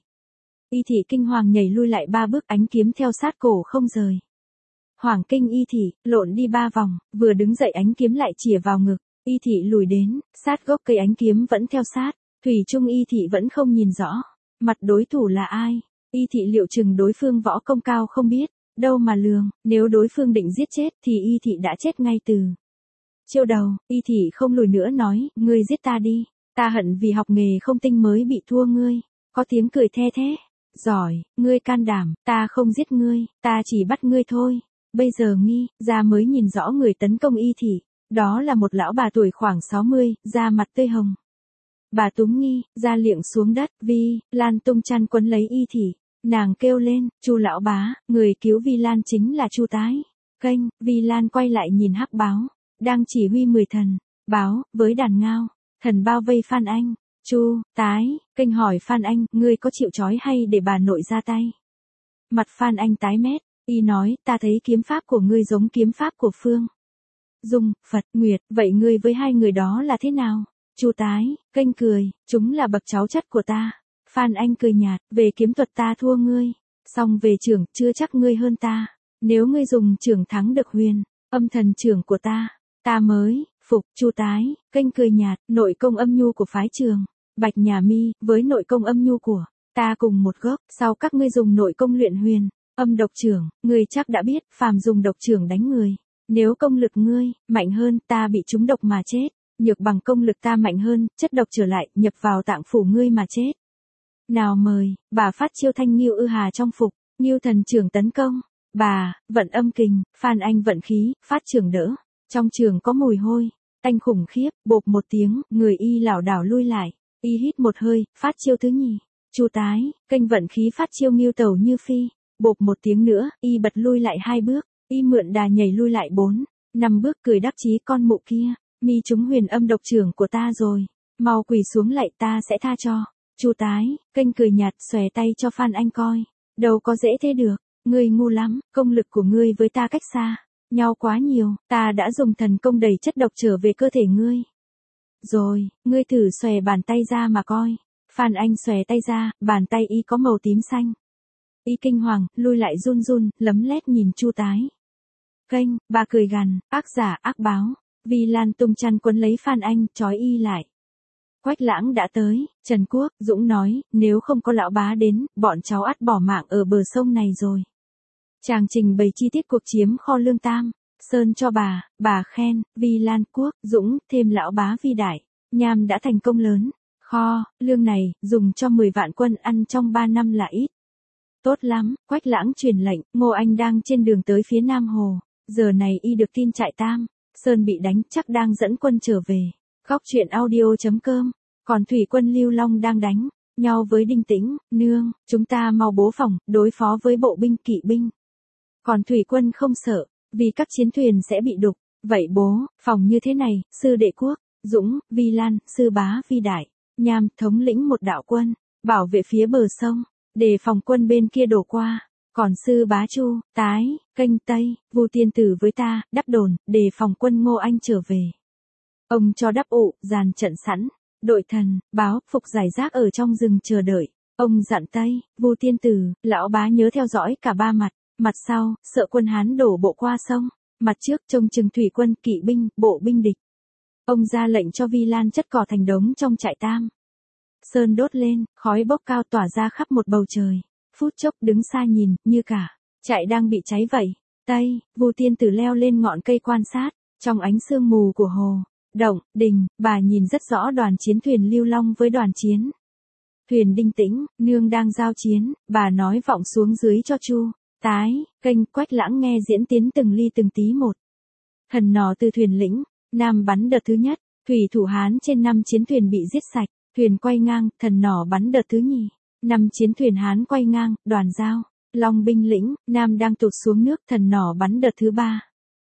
Y thị kinh hoàng nhảy lui lại 3 bước, ánh kiếm theo sát cổ không rời. Hoàng kinh Y thị, lộn đi 3 vòng, vừa đứng dậy ánh kiếm lại chĩa vào ngực. Y thị lùi đến, sát gốc cây ánh kiếm vẫn theo sát. Thủy chung Y thị vẫn không nhìn rõ mặt đối thủ là ai. Y thị liệu chừng đối phương võ công cao không biết, đâu mà lường, nếu đối phương định giết chết thì Y thị đã chết ngay từ chiêu đầu. Y thị không lùi nữa nói, ngươi giết ta đi, ta hận vì học nghề không tinh mới bị thua ngươi. Có tiếng cười the thế, giỏi, ngươi can đảm, ta không giết ngươi, ta chỉ bắt ngươi thôi. Bây giờ Nghi, ra mới nhìn rõ người tấn công Y thị, đó là một lão bà tuổi khoảng 60, da mặt tươi hồng. Bà túm Nghi, ra liệng xuống đất, Vi Lan tung chăn quấn lấy Y thị. Nàng kêu lên, Chu lão bá, người cứu Vi Lan chính là Chu tái. Kênh, Vi Lan quay lại nhìn Hắc Báo, đang chỉ huy 10 thần, báo, với đàn Ngao, thần bao vây Phan Anh. Chu tái, kênh hỏi Phan Anh, ngươi có chịu trói hay để bà nội ra tay? Mặt Phan Anh tái mét, Y nói, ta thấy kiếm pháp của ngươi giống kiếm pháp của Phương Dung, Phật, Nguyệt, vậy ngươi với hai người đó là thế nào? Chu Tái, kênh cười, chúng là bậc cháu chất của ta. Phan Anh cười nhạt, về kiếm thuật ta thua ngươi. Song về trưởng, chưa chắc ngươi hơn ta. Nếu ngươi dùng trưởng thắng được Huyền, âm thần trưởng của ta mới, phục, Chu Tái, kênh cười nhạt, nội công âm nhu của phái Trường Bạch Nhà Mi, với nội công âm nhu của ta cùng một gốc, sau các ngươi dùng nội công luyện Huyền, âm độc trưởng, ngươi chắc đã biết, phàm dùng độc trưởng đánh người. Nếu công lực ngươi mạnh hơn, ta bị trúng độc mà chết, nhược bằng công lực ta mạnh hơn, chất độc trở lại, nhập vào tạng phủ ngươi mà chết. Nào mời, bà phát chiêu thanh Nghiêu Ư Hà trong phục, Nghiêu thần trưởng tấn công, bà, vận âm kình, Phan Anh vận khí, phát trưởng đỡ, trong trường có mùi hôi, tanh khủng khiếp, bộp một tiếng, người y lảo đảo lui lại, y hít một hơi, phát chiêu thứ nhì, Chu Tái, kênh vận khí phát chiêu Nghiêu tẩu như phi, bộp một tiếng nữa, y bật lui lại 2 bước. Y mượn đà nhảy lui lại 4, 5 bước cười đắc chí con mụ kia, mi trúng huyền âm độc trưởng của ta rồi, mau quỳ xuống lạy ta sẽ tha cho. Chu Tái, kênh cười nhạt xòe tay cho Phan Anh coi, đâu có dễ thế được, ngươi ngu lắm, công lực của ngươi với ta cách xa nhau quá nhiều, ta đã dùng thần công đầy chất độc trở về cơ thể ngươi. Rồi, ngươi thử xòe bàn tay ra mà coi. Phan Anh xòe tay ra, bàn tay y có màu tím xanh. Y kinh hoàng, lui lại run run, lấm lét nhìn Chu Tái. Kênh, bà cười gằn, ác giả ác báo. Vi Lan tung chăn quấn lấy Phan Anh, trói y lại. Quách Lãng đã tới, Trần Quốc, Dũng nói, nếu không có lão bá đến, bọn cháu ắt bỏ mạng ở bờ sông này rồi. Chàng trình bày chi tiết cuộc chiếm kho lương Tam, Sơn cho bà khen, Vi Lan Quốc, Dũng, thêm lão bá Vi Đại, Nham đã thành công lớn. Kho, lương này, dùng cho 10 vạn quân ăn trong 3 năm là ít. Tốt lắm, Quách Lãng truyền lệnh, Ngô Anh đang trên đường tới phía Nam Hồ. Giờ này y được tin trại Tam Sơn bị đánh, chắc đang dẫn quân trở về. Góc truyện audio.com. Còn thủy quân Lưu Long đang đánh nhau với Đinh Tĩnh, nương, chúng ta mau bố phòng, đối phó với bộ binh kỵ binh. Còn thủy quân không sợ, vì các chiến thuyền sẽ bị đục. Vậy bố, phòng như thế này, sư đệ Quốc, Dũng, Vi Lan, sư bá Vi Đại, Nham thống lĩnh một đạo quân, bảo vệ phía bờ sông, để phòng quân bên kia đổ qua. Còn sư bá Chu, Tái, kênh Tây, Vu tiên tử với ta, đắp đồn, để phòng quân Ngô Anh trở về. Ông cho đắp ụ, dàn trận sẵn, đội thần, báo, phục giải rác ở trong rừng chờ đợi. Ông dặn Tây, Vu tiên tử, lão bá nhớ theo dõi cả 3 mặt, mặt sau, sợ quân Hán đổ bộ qua sông, mặt trước trông chừng thủy quân, kỵ binh, bộ binh địch. Ông ra lệnh cho Vi Lan chất cỏ thành đống trong trại Tam Sơn đốt lên, khói bốc cao tỏa ra khắp một bầu trời. Phút chốc đứng xa nhìn, như cả trại đang bị cháy vậy. Tây, Vu tiên tử leo lên ngọn cây quan sát, trong ánh sương mù của hồ, động, đình, bà nhìn rất rõ đoàn chiến thuyền Lưu Long với đoàn chiến thuyền Đinh Tĩnh, nương đang giao chiến, bà nói vọng xuống dưới cho Chu, Tái, kênh, Quách Lãng nghe diễn tiến từng ly từng tí một. Thần nỏ từ thuyền lĩnh Nam bắn đợt thứ nhất, thủy thủ Hán trên 5 chiến thuyền bị giết sạch, thuyền quay ngang, thần nỏ bắn đợt thứ nhì. 5 chiến thuyền Hán quay ngang, đoàn giao, Long binh lĩnh, Nam đang tụt xuống nước, thần nỏ bắn đợt thứ 3.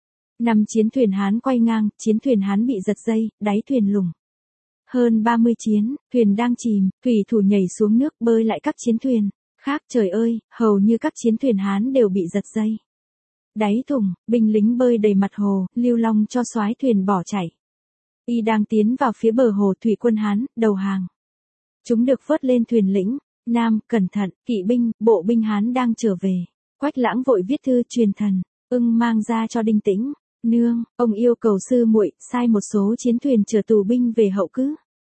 5 chiến thuyền Hán quay ngang, chiến thuyền Hán bị giật dây, đáy thuyền lủng. Hơn 30 chiến, thuyền đang chìm, thủy thủ nhảy xuống nước bơi lại các chiến thuyền khác, trời ơi, hầu như các chiến thuyền Hán đều bị giật dây. Đáy thùng, binh lính bơi đầy mặt hồ, Lưu Long cho soái thuyền bỏ chạy. Y đang tiến vào phía bờ hồ, thủy quân Hán, đầu hàng. Chúng được vớt lên thuyền lĩnh Nam, cẩn thận, kỵ binh, bộ binh Hán đang trở về. Quách Lãng vội viết thư truyền thần, ưng mang ra cho Đinh Tĩnh. Nương, ông yêu cầu sư muội sai một số chiến thuyền chở tù binh về hậu cứ.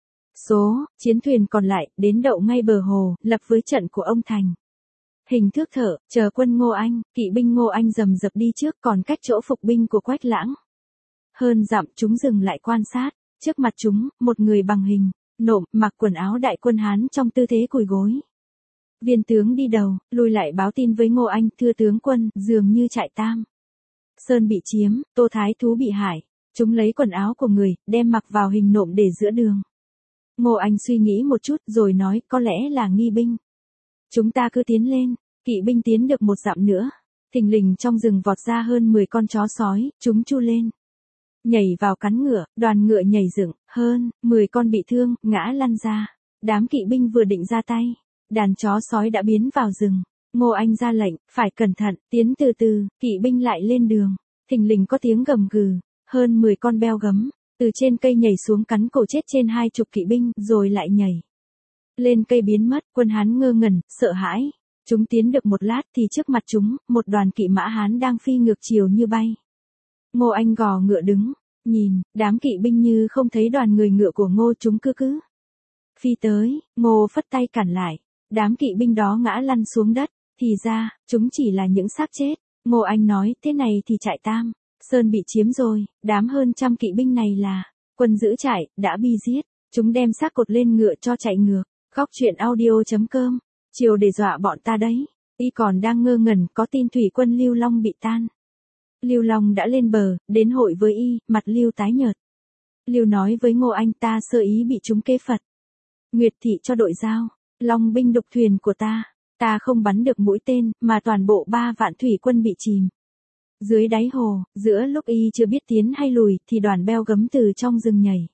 Số chiến thuyền còn lại đến đậu ngay bờ hồ, lập với trận của ông thành. Hình thước thở, chờ quân Ngô Anh, kỵ binh Ngô Anh rầm rập đi trước, còn cách chỗ phục binh của Quách Lãng hơn dặm. Chúng dừng lại quan sát, trước mặt chúng, một người bằng hình nộm, mặc quần áo đại quân Hán trong tư thế cùi gối. Viên tướng đi đầu, lui lại báo tin với Ngô Anh, thưa tướng quân, dường như trại Tam Sơn bị chiếm, Tô Thái Thú bị hại. Chúng lấy quần áo của người, đem mặc vào hình nộm để giữa đường. Ngô Anh suy nghĩ một chút, rồi nói, có lẽ là nghi binh. Chúng ta cứ tiến lên. Kỵ binh tiến được 1 dặm nữa, thình lình trong rừng vọt ra hơn 10 con chó sói, chúng chu lên, nhảy vào cắn ngựa, đoàn ngựa nhảy dựng, hơn 10 con bị thương, ngã lăn ra. Đám kỵ binh vừa định ra tay, đàn chó sói đã biến vào rừng. Ngô Anh ra lệnh, phải cẩn thận, tiến từ từ, kỵ binh lại lên đường. Thình lình có tiếng gầm gừ, hơn 10 con beo gấm, từ trên cây nhảy xuống cắn cổ chết trên 20 kỵ binh, rồi lại nhảy lên cây biến mất. Quân Hán ngơ ngẩn, sợ hãi. Chúng tiến được một lát thì trước mặt chúng, một đoàn kỵ mã Hán đang phi ngược chiều như bay. Ngô Anh gò ngựa đứng, nhìn, đám kỵ binh như không thấy đoàn người ngựa của Ngô, chúng cứ phi tới. Ngô phất tay cản lại, đám kỵ binh đó ngã lăn xuống đất, thì ra, chúng chỉ là những xác chết. Ngô Anh nói, thế này thì trại Tam Sơn bị chiếm rồi, đám hơn trăm kỵ binh này là quân giữ trại, đã bị giết, chúng đem xác cột lên ngựa cho chạy ngược. Khóc chuyện audio.com, chiều để dọa bọn ta đấy. Y còn đang ngơ ngẩn, có tin thủy quân Lưu Long bị tan. Lưu Long đã lên bờ, đến hội với y, mặt Lưu tái nhợt. Lưu nói với Ngô Anh, ta sơ ý bị chúng kê Phật Nguyệt thị cho đội giao, Long binh đục thuyền của ta không bắn được mũi tên, mà toàn bộ 3 vạn thủy quân bị chìm dưới đáy hồ. Giữa lúc y chưa biết tiến hay lùi, thì đoàn beo gấm từ trong rừng nhảy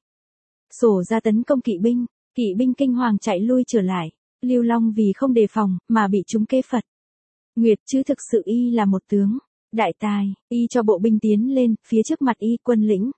sổ ra tấn công kỵ binh kinh hoàng chạy lui trở lại. Lưu Long vì không đề phòng, mà bị chúng kê Phật Nguyệt, chứ thực sự y là một tướng đại tài. Y cho bộ binh tiến lên, phía trước mặt y, quân lĩnh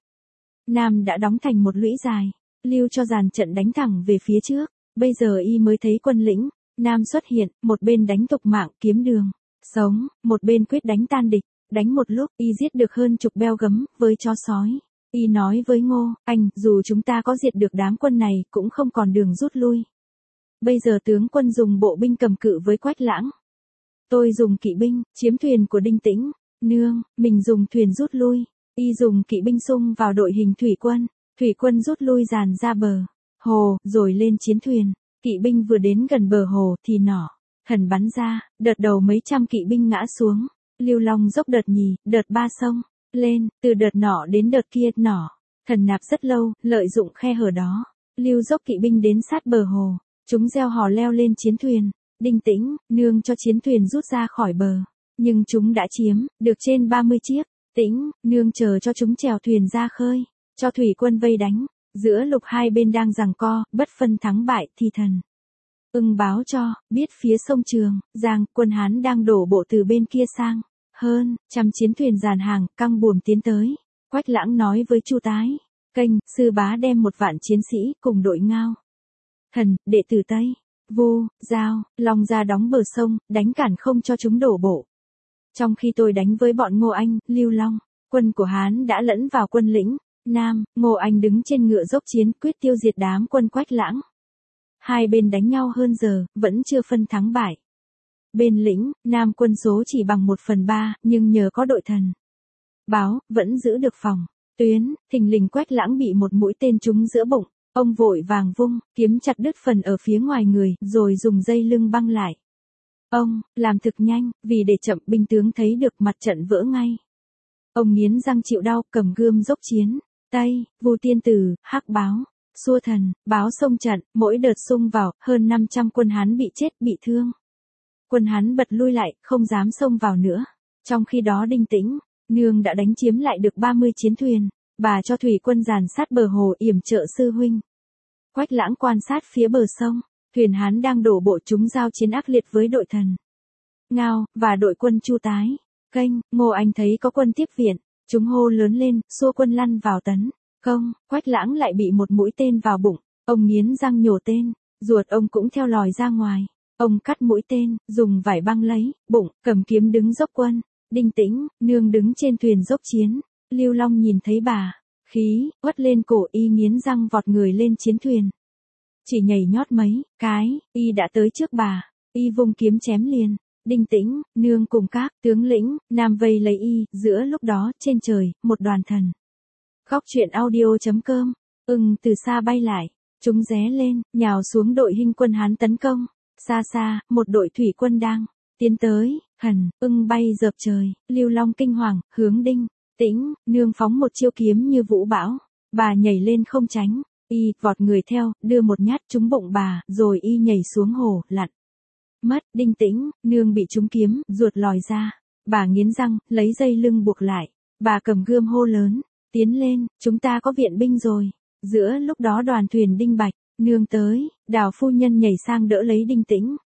Nam đã đóng thành một lũy dài. Lưu cho dàn trận đánh thẳng về phía trước. Bây giờ y mới thấy quân lĩnh Nam xuất hiện, một bên đánh tục mạng kiếm đường sống, một bên quyết đánh tan địch. Đánh một lúc, y giết được hơn chục beo gấm với chó sói. Y nói với Ngô Anh, dù chúng ta có diệt được đám quân này, cũng không còn đường rút lui. Bây giờ tướng quân dùng bộ binh cầm cự với Quách Lãng. Tôi dùng kỵ binh, chiếm thuyền của Đinh Tĩnh Nương, mình dùng thuyền rút lui. Y dùng kỵ binh xung vào đội hình thủy quân rút lui dàn ra bờ hồ, rồi lên chiến thuyền. Kỵ binh vừa đến gần bờ hồ, thì nỏ thần bắn ra, đợt đầu mấy trăm kỵ binh ngã xuống. Lưu Long dốc đợt nhì, đợt 3 xông lên, từ đợt nỏ đến đợt kia, nỏ thần nạp rất lâu, lợi dụng khe hở đó. Lưu dốc kỵ binh đến sát bờ hồ, chúng reo hò leo lên chiến thuyền. Đinh Tĩnh Nương cho chiến thuyền rút ra khỏi bờ, nhưng chúng đã chiếm được trên 30 chiếc. Tĩnh Nương chờ cho chúng chèo thuyền ra khơi, cho thủy quân vây đánh. Giữa lục hai bên đang giằng co, bất phân thắng bại, thì thần Ưng báo cho biết phía sông Trường Giang, quân Hán đang đổ bộ từ bên kia sang. Hơn trăm chiến thuyền dàn hàng, căng buồm tiến tới. Quách Lãng nói với Chu Tái Kênh, sư bá đem 1 vạn chiến sĩ cùng đội Ngao Thần, đệ tử Tây Vu, Giao, Long ra đóng bờ sông, đánh cản không cho chúng đổ bộ. Trong khi tôi đánh với bọn Ngô Anh, Lưu Long, quân của Hán đã lẫn vào quân lĩnh Nam. Ngô Anh đứng trên ngựa dốc chiến, quyết tiêu diệt đám quân Quách Lãng. Hai bên đánh nhau hơn giờ, vẫn chưa phân thắng bại. Bên lĩnh Nam quân số chỉ bằng 1/3, nhưng nhờ có đội thần báo, vẫn giữ được phòng tuyến. Thình lình Quách Lãng bị một mũi tên trúng giữa bụng. Ông vội vàng vung kiếm chặt đứt phần ở phía ngoài người, rồi dùng dây lưng băng lại. Ông làm thực nhanh, vì để chậm binh tướng thấy được, mặt trận vỡ ngay. Ông nghiến răng chịu đau, cầm gươm dốc chiến. Tây, Vu tiên tử, Hắc báo, Xua thần, báo xông trận. Mỗi đợt xung vào, hơn 500 quân Hán bị chết, bị thương. Quân Hán bật lui lại, không dám xông vào nữa. Trong khi đó Đinh Tĩnh Nương đã đánh chiếm lại được 30 chiến thuyền. Bà cho thủy quân dàn sát bờ hồ yểm trợ sư huynh. Quách Lãng quan sát phía bờ sông, thuyền Hán đang đổ bộ, chúng giao chiến ác liệt với đội thần Ngao và đội quân Chu Tái Kênh. Ngô Anh thấy có quân tiếp viện, chúng hô lớn lên, xua quân lăn vào tấn công. Quách Lãng lại bị một mũi tên vào bụng, ông nghiến răng nhổ tên, ruột ông cũng theo lòi ra ngoài. Ông cắt mũi tên, dùng vải băng lấy bụng, cầm kiếm đứng dốc quân. Đinh Tĩnh Nương đứng trên thuyền dốc chiến. Lưu Long nhìn thấy bà, khí uất lên cổ, y nghiến răng vọt người lên chiến thuyền. Chỉ nhảy nhót mấy cái, y đã tới trước bà, y vung kiếm chém liền. Đinh Tĩnh Nương cùng các tướng lĩnh Nam vây lấy y. Giữa lúc đó, trên trời, một đoàn thần khóc chuyện audio.com ưng từ xa bay lại, chúng ré lên, nhào xuống đội hình quân Hán tấn công. Xa xa, một đội thủy quân đang tiến tới. Thần ưng bay dợp trời. Lưu Long kinh hoàng, hướng Đinh Tĩnh Nương phóng một chiêu kiếm như vũ bão. Bà nhảy lên không tránh, y vọt người theo, đưa một nhát trúng bụng bà, rồi y nhảy xuống hồ, lặn mất. Đinh Tĩnh Nương bị trúng kiếm, ruột lòi ra. Bà nghiến răng, lấy dây lưng buộc lại. Bà cầm gươm hô lớn, tiến lên, chúng ta có viện binh rồi. Giữa lúc đó đoàn thuyền Đinh Bạch Nương tới, Đào phu nhân nhảy sang đỡ lấy Đinh Tĩnh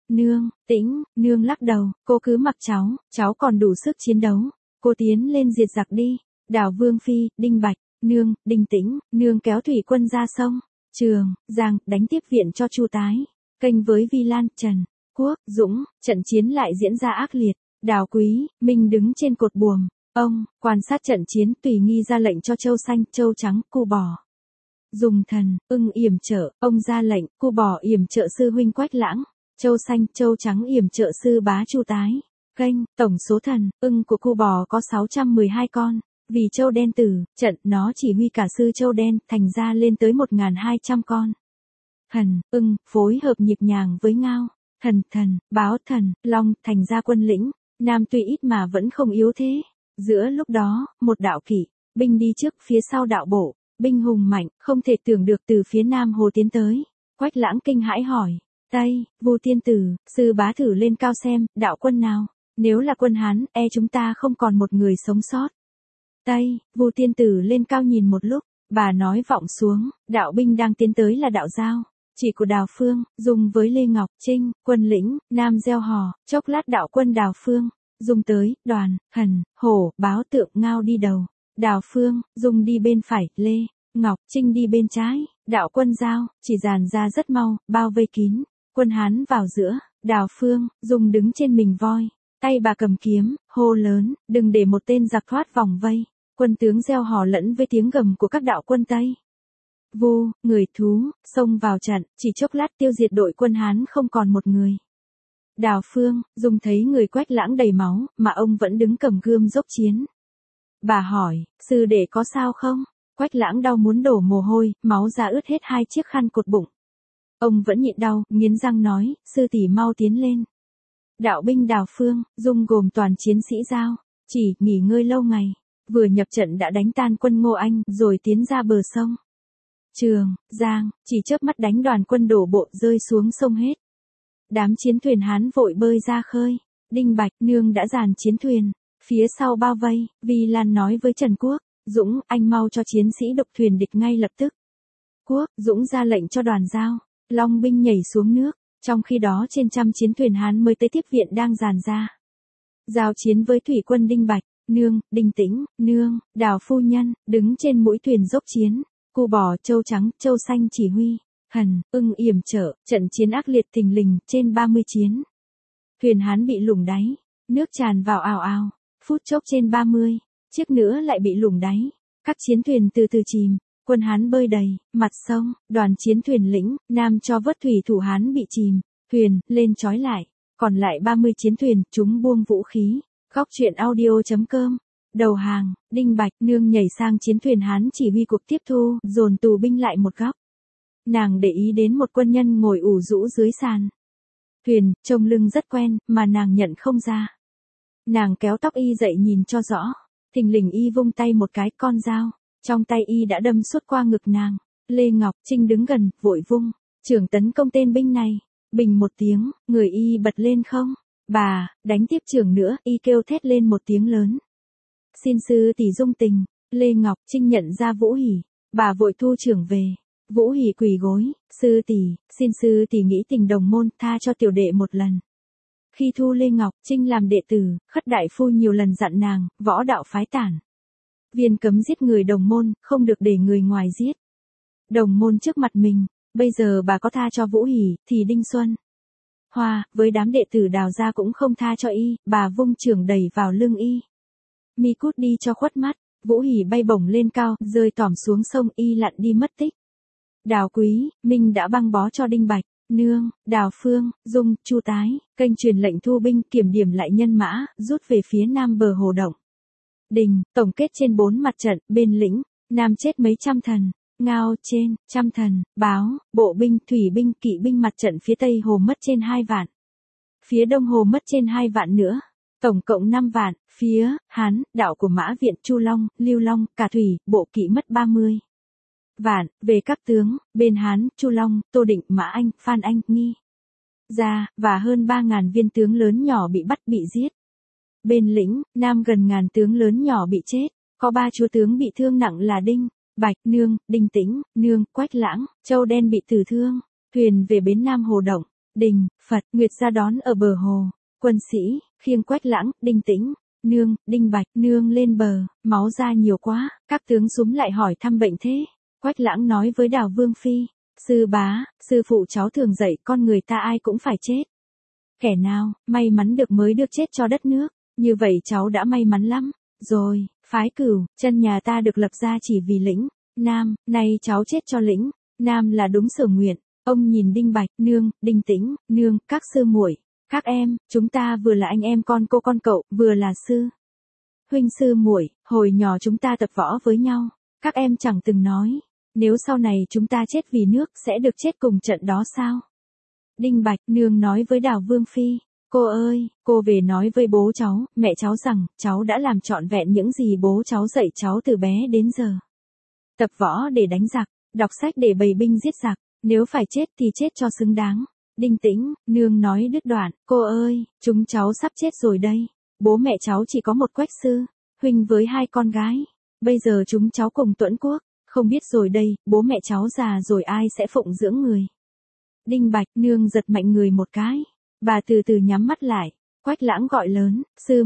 Nương, Tĩnh, nương lắc đầu, cô cứ mặc cháu còn đủ sức chiến đấu. Cô tiến lên diệt giặc đi. Đào Vương Phi, Đinh Bạch, nương, Đinh Tĩnh, nương kéo thủy quân ra sông. Trường, Giang, đánh tiếp viện cho Chu Tái. Kênh với Vi Lan, Trần, Quốc, Dũng, trận chiến lại diễn ra ác liệt. Đào Quý, Minh đứng trên cột buồm. Ông, quan sát trận chiến, Tùy Nghi ra lệnh cho Châu Xanh, Châu Trắng, Cu Bò. Dùng thần, Ưng yểm trợ, ông ra lệnh, Cu Bò yểm trợ sư huynh Quách Lãng. Châu Xanh, Châu Trắng yểm trợ sư bá Chu Tái. Kênh, tổng số thần, Ưng của Cu Bò có 612 con. Vì Châu Đen tử, trận, nó chỉ huy cả sư Châu Đen, thành ra lên tới 1.200 con. Thần, Ưng, phối hợp nhịp nhàng với Ngao. Thần, Báo thần, Long, thành ra quân lĩnh. Nam tuy ít mà vẫn không yếu thế. Giữa lúc đó, một đạo kỵ binh đi trước, phía sau đạo bộ, binh hùng mạnh, không thể tưởng được từ phía Nam Hồ tiến tới. Quách Lãng kinh hãi hỏi, Tây, Vu tiên tử, sư bá thử lên cao xem, đạo quân nào? Nếu là quân Hán, chúng ta không còn một người sống sót. Tây, Vu tiên tử lên cao nhìn một lúc, bà nói vọng xuống, đạo binh đang tiến tới là đạo Giao. Chỉ của Đào Phương, dùng với Lê Ngọc Trinh, quân lĩnh, Nam gieo hò, chốc lát đạo quân Đào Phương, dùng tới, Đoàn, Hần, Hổ, Báo Tượng, Ngao đi đầu. Đào Phương, dùng đi bên phải, Lê, Ngọc Trinh đi bên trái, đạo quân Giao, chỉ dàn ra rất mau, bao vây kín. Quân Hán vào giữa, Đào Phương, dùng đứng trên mình voi, tay bà cầm kiếm, hô lớn, đừng để một tên giặc thoát vòng vây. Quân tướng gieo hò lẫn với tiếng gầm của các đạo quân Tây. Vu, người thú, xông vào trận, chỉ chốc lát tiêu diệt đội quân Hán không còn một người. Đào Phương, dùng thấy người Quách Lãng đầy máu, mà ông vẫn đứng cầm gươm dốc chiến. Bà hỏi, sư đệ có sao không? Quách Lãng đau muốn đổ mồ hôi, máu ra ướt hết 2 chiếc khăn cột bụng. Ông vẫn nhịn đau, nghiến răng nói, sư tỷ mau tiến lên. Đạo binh Đào Phương, dung gồm toàn chiến sĩ Giao, chỉ nghỉ ngơi lâu ngày, vừa nhập trận đã đánh tan quân Ngô Anh, rồi tiến ra bờ sông. Trường, Giang, chỉ chớp mắt đánh đoàn quân đổ bộ rơi xuống sông hết. Đám chiến thuyền Hán vội bơi ra khơi. Đinh Bạch, nương đã dàn chiến thuyền, phía sau bao vây. Vi Lan nói với Trần Quốc, Dũng, anh mau cho chiến sĩ độc thuyền địch ngay lập tức. Quốc, Dũng ra lệnh cho đoàn Giao, Long binh nhảy xuống nước. Trong khi đó trên trăm chiến thuyền Hán mới tới tiếp viện đang dàn ra. Giao chiến với thủy quân Đinh Bạch, nương, Đinh Tĩnh, nương, Đào phu nhân, đứng trên mũi thuyền dốc chiến. Cu Bò, Châu Trắng, Châu Xanh chỉ huy. Hần, Ưng yểm trợ, trận chiến ác liệt thình lình, trên 30 chiến. Thuyền Hán bị lủng đáy, nước tràn vào ào ào, phút chốc trên 30, chiếc nữa lại bị lủng đáy. Các chiến thuyền từ từ chìm, quân Hán bơi đầy, mặt sông, đoàn chiến thuyền lĩnh, Nam cho vớt thủy thủ Hán bị chìm, thuyền, lên trói lại. Còn lại 30 chiến thuyền, chúng buông vũ khí. Góc truyện audio.com. Đầu hàng, Đinh Bạch, nương nhảy sang chiến thuyền Hán chỉ huy cuộc tiếp thu, dồn tù binh lại một góc. Nàng để ý đến một quân nhân ngồi ủ rũ dưới sàn. Thuyền, trông lưng rất quen, mà nàng nhận không ra. Nàng kéo tóc y dậy nhìn cho rõ. Thình lình y vung tay một cái, con dao trong tay y đã đâm suốt qua ngực nàng. Lê Ngọc Trinh đứng gần, vội vung chưởng tấn công tên binh này. Bình một tiếng, người y bật lên không. Bà, đánh tiếp chưởng nữa, y kêu thét lên một tiếng lớn. Xin sư tỷ dung tình. Lê Ngọc Trinh nhận ra Vũ Hỉ, bà vội thu chưởng về. Vũ Hỉ quỳ gối, sư tỷ, xin sư tỷ nghĩ tình đồng môn, tha cho tiểu đệ một lần. Khi thu Lê Ngọc Trinh làm đệ tử, Khất đại phu nhiều lần dặn nàng, võ đạo phái tản. Viên cấm giết người đồng môn, không được để người ngoài giết. Đồng môn trước mặt mình, bây giờ bà có tha cho Vũ Hỉ, thì Đinh Xuân Hoa, với đám đệ tử Đào gia cũng không tha cho y, bà vung chưởng đẩy vào lưng y. Mi cút đi cho khuất mắt, Vũ Hỉ bay bổng lên cao, rơi tỏm xuống sông, y lặn đi mất tích. Đào Quý, Minh đã băng bó cho Đinh Bạch, nương, Đào Phương, Dung, Chu Tái, kênh truyền lệnh thu binh, kiểm điểm lại nhân mã, rút về phía nam bờ hồ động. Đình, tổng kết trên 4 mặt trận, bên lĩnh, Nam chết mấy trăm thần, Ngao trên, trăm thần, Báo, bộ binh, thủy binh, kỵ binh mặt trận phía tây hồ mất trên 2 vạn. Phía đông hồ mất trên 2 vạn nữa. Tổng cộng 5 vạn, phía Hán, đạo của Mã Viện, Chu Long, Lưu Long, cả thủy, bộ kỵ mất 30 vạn. Về các tướng, bên Hán, Chu Long, Tô Định, Mã Anh, Phan Anh, Nghi Gia, và hơn 3.000 viên tướng lớn nhỏ bị bắt bị giết. Bên lĩnh, Nam gần ngàn tướng lớn nhỏ bị chết, có 3 chúa tướng bị thương nặng là Đinh Bạch, nương, Đinh Tĩnh, nương, Quách Lãng, Châu Đen bị tử thương. Thuyền về bến Nam Hồ Động, Đình, Phật, Nguyệt ra đón ở bờ hồ, quân sĩ, khiêng Quách Lãng, Đinh Tĩnh, Nương, Đinh Bạch, Nương lên bờ, máu ra nhiều quá, các tướng súm lại hỏi thăm bệnh thế. Quách Lãng nói với Đào Vương Phi, sư bá, sư phụ cháu thường dạy con người ta ai cũng phải chết. Kẻ nào, may mắn được mới được chết cho đất nước, như vậy cháu đã may mắn lắm. Rồi, phái Cửu, chân nhà ta được lập ra chỉ vì lĩnh Nam, nay cháu chết cho lĩnh Nam là đúng sở nguyện. Ông nhìn Đinh Bạch, Nương, Đinh Tĩnh, Nương, các sư muội, các em, chúng ta vừa là anh em con cô con cậu, vừa là sư huynh sư muội, hồi nhỏ chúng ta tập võ với nhau, các em chẳng từng nói, nếu sau này chúng ta chết vì nước sẽ được chết cùng trận đó sao? Đinh Bạch, Nương nói với Đào Vương Phi, cô ơi, cô về nói với bố cháu, mẹ cháu rằng, cháu đã làm trọn vẹn những gì bố cháu dạy cháu từ bé đến giờ. Tập võ để đánh giặc, đọc sách để bày binh giết giặc, nếu phải chết thì chết cho xứng đáng. Đinh Tĩnh, Nương nói đứt đoạn, cô ơi, chúng cháu sắp chết rồi đây. Bố mẹ cháu chỉ có một Quách sư huynh với 2 con gái. Bây giờ chúng cháu cùng Tuẫn Quốc, không biết rồi đây, bố mẹ cháu già rồi ai sẽ phụng dưỡng người. Đinh Bạch, Nương giật mạnh người một cái. Bà từ từ nhắm mắt lại. Quách Lãng gọi lớn, sư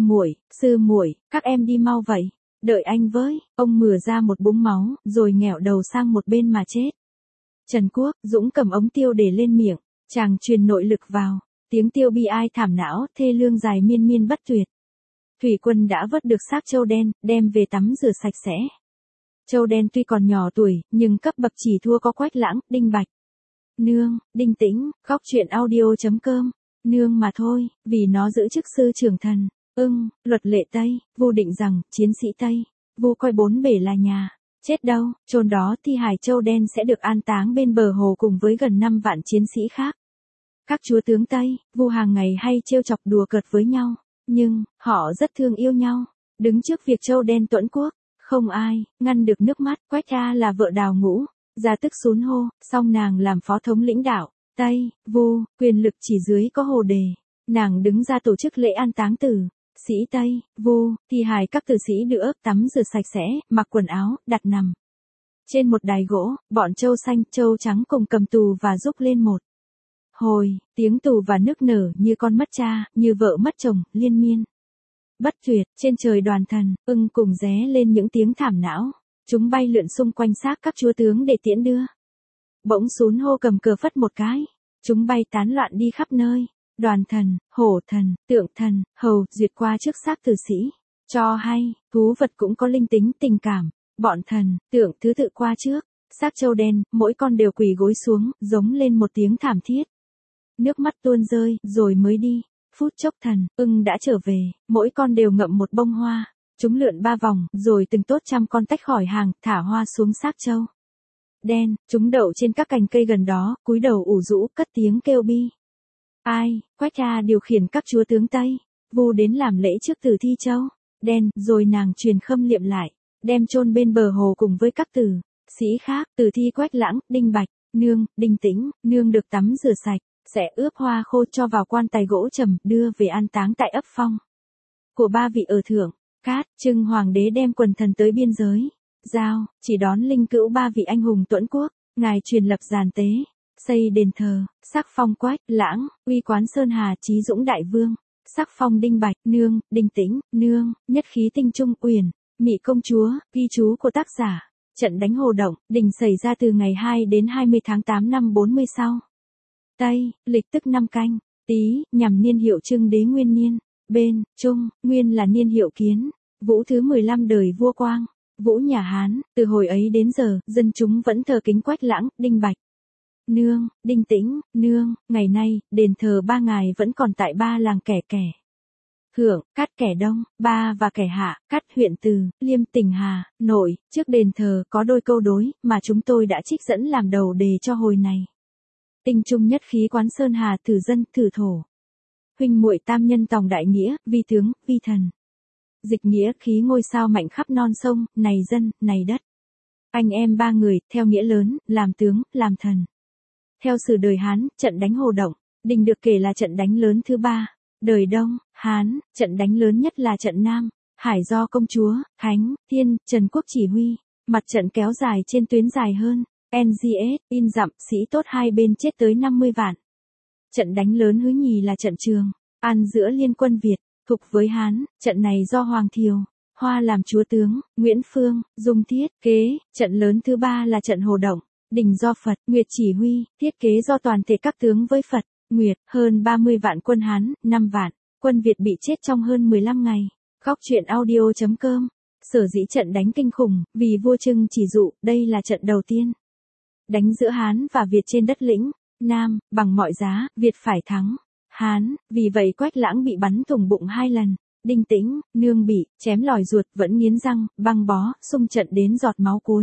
muội, các em đi mau vậy. Đợi anh với, ông mửa ra một búng máu, rồi nghẹo đầu sang một bên mà chết. Trần Quốc, Dũng cầm ống tiêu để lên miệng, chàng truyền nội lực vào, tiếng tiêu bi ai thảm não, thê lương dài miên miên bất tuyệt. Thủy quân đã vớt được xác trâu đen, đem về tắm rửa sạch sẽ. Trâu đen tuy còn nhỏ tuổi, nhưng cấp bậc chỉ thua có Quách Lãng, Đinh Bạch. Nương, Đinh Tĩnh, góc truyện audio.com, Nương mà thôi, vì nó giữ chức sư trưởng thần. Luật lệ Tây, Vu định rằng, chiến sĩ Tây, Vu coi 4 bể là nhà. Chết đâu, chôn đó thi hài trâu đen sẽ được an táng bên bờ hồ cùng với gần 5 vạn chiến sĩ khác. Các chúa tướng Tây, Vu hàng ngày hay trêu chọc đùa cợt với nhau, nhưng, họ rất thương yêu nhau. Đứng trước việc trâu đen Tuẫn Quốc, không ai, ngăn được nước mắt. Quách Gia là vợ Đào Ngũ, ra tức xún hô, song nàng làm phó thống lĩnh đạo Tây, Vu, quyền lực chỉ dưới có Hồ Đề. Nàng đứng ra tổ chức lễ an táng tử sĩ Tây, Vu, thi hài các tử sĩ được ướp tắm rửa sạch sẽ, mặc quần áo, đặt nằm trên một đài gỗ, bọn trâu xanh, trâu trắng cùng cầm tù và rúc lên một hồi, tiếng tù và nước nở như con mất cha, như vợ mất chồng, liên miên bất tuyệt. Trên trời đoàn thần, cùng ré lên những tiếng thảm não, chúng bay lượn xung quanh xác các chúa tướng để tiễn đưa. Bỗng xún hô cầm cờ phất một cái, chúng bay tán loạn đi khắp nơi. Đoàn thần, hổ thần, tượng thần, hầu, duyệt qua trước xác tử sĩ. Cho hay, thú vật cũng có linh tính, tình cảm. Bọn thần, tượng thứ tự qua trước. Xác trâu đen, mỗi con đều quỳ gối xuống, giống lên một tiếng thảm thiết. Nước mắt tuôn rơi, rồi mới đi. Phút chốc thần, đã trở về, mỗi con đều ngậm một bông hoa. Chúng lượn 3 vòng, rồi từng tốt trăm con tách khỏi hàng, thả hoa xuống xác trâu đen. Chúng đậu trên các cành cây gần đó, cúi đầu ủ rũ, cất tiếng kêu bi. Ai, Quách Gia điều khiển các chúa tướng Tây, Vu đến làm lễ trước tử thi trâu đen, rồi nàng truyền khâm liệm lại, đem chôn bên bờ hồ cùng với các tử sĩ khác. Tử thi Quách Lãng, Đinh Bạch, Nương, Đinh Tĩnh, Nương được tắm rửa sạch, sẽ ướp hoa khô cho vào quan tài gỗ trầm, đưa về an táng tại ấp Phong của 3 vị ở thượng Cát. Trưng hoàng đế đem quần thần tới biên giới giao, chỉ đón linh cữu 3 vị anh hùng Tuẫn Quốc. Ngài truyền lập giàn tế, xây đền thờ, sắc phong Quách Lãng, uy quán Sơn Hà, Chí Dũng đại vương, sắc phong Đinh Bạch, Nương, Đinh Tĩnh, Nương, nhất khí tinh trung, Uyển, Mị công chúa. Ghi chú của tác giả. Trận đánh Hồ Động, Đình xảy ra từ ngày 2 đến 20 tháng 8 năm 40 sau Tây, lịch tức năm Canh, Tý, nhằm niên hiệu Trưng đế nguyên niên. Bên, Trung, Nguyên là niên hiệu Kiến, Vũ thứ 15 đời vua Quang, Vũ nhà Hán. Từ hồi ấy đến giờ, dân chúng vẫn thờ kính Quách Lãng, Đinh Bạch, Nương, Đinh Tĩnh, Nương. Ngày nay, đền thờ 3 ngài vẫn còn tại 3 làng kẻ Thượng, Cát kẻ Đông, Ba và kẻ Hạ, Cát huyện Từ, Liêm tỉnh Hà, Nội. Trước đền thờ có đôi câu đối mà chúng tôi đã trích dẫn làm đầu đề cho hồi này. Tinh trung nhất khí quán Sơn Hà, thử dân, thử thổ. Huynh muội tam nhân tòng đại nghĩa, vi tướng, vi thần. Dịch nghĩa khí ngôi sao mạnh khắp non sông, này dân, này đất. Anh em 3 người, theo nghĩa lớn, làm tướng, làm thần. Theo sử đời Hán, trận đánh Hồ Động, Đình được kể là trận đánh lớn thứ 3. Đời Đông, Hán, trận đánh lớn nhất là trận Nam, Hải do công chúa, Khánh, Thiên, Trần Quốc chỉ huy. Mặt trận kéo dài trên tuyến dài hơn. NGS, in dặm, sĩ tốt hai bên chết tới 50 vạn. Trận đánh lớn Hứa Nhì là trận Trường An giữa Liên quân Việt, thục với Hán, trận này do Hoàng Thiều, Hoa làm chúa tướng, Nguyễn Phương, Dung thiết kế. Trận lớn thứ ba là trận Hồ Động, Đình do Phật, Nguyệt chỉ huy, thiết kế do toàn thể các tướng với Phật, Nguyệt, hơn 30 vạn quân Hán, 5 vạn, quân Việt bị chết trong hơn 15 ngày. Góc truyện audio.com. Sở dĩ trận đánh kinh khủng, vì vua Trưng chỉ dụ, đây là trận đầu tiên đánh giữa Hán và Việt trên đất lĩnh Nam, bằng mọi giá, Việt phải thắng Hán, vì vậy Quách Lãng bị bắn thủng bụng 2 lần, Đinh Tĩnh, Nương bị chém lòi ruột vẫn nghiến răng, băng bó, xung trận đến giọt máu cuối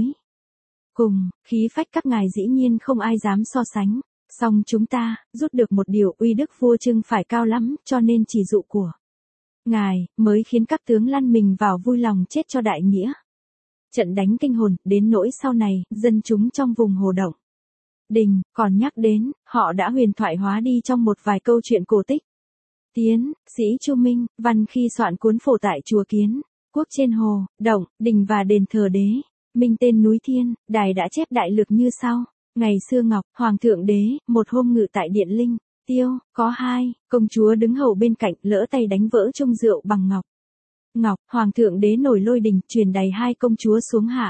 cùng, khí phách các ngài dĩ nhiên không ai dám so sánh. Song chúng ta, rút được một điều, uy đức vua Trưng phải cao lắm, cho nên chỉ dụ của ngài, mới khiến các tướng lăn mình vào vui lòng chết cho đại nghĩa. Trận đánh kinh hồn, đến nỗi sau này, dân chúng trong vùng Hồ Động, Đình, còn nhắc đến, họ đã huyền thoại hóa đi trong một vài câu chuyện cổ tích. Tiến, sĩ Chu Minh, Văn khi soạn cuốn phổ tại chùa Kiến, Quốc trên Hồ, Động, Đình và đền thờ đế, Minh tên núi Thiên, đài đã chép đại lược như sau. Ngày xưa Ngọc, Hoàng thượng đế, một hôm ngự tại điện Linh, Tiêu, có 2, công chúa đứng hầu bên cạnh, lỡ tay đánh vỡ chung rượu bằng ngọc. Ngọc, Hoàng thượng đế nổi lôi đình, truyền đày 2 công chúa xuống hạ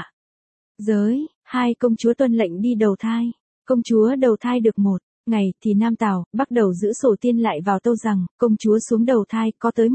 giới, 2 công chúa tuân lệnh đi đầu thai. Công chúa đầu thai được 1 ngày, thì Nam Tào, Bắc Đầu giữ sổ tiên lại vào tâu rằng, công chúa xuống đầu thai, có tới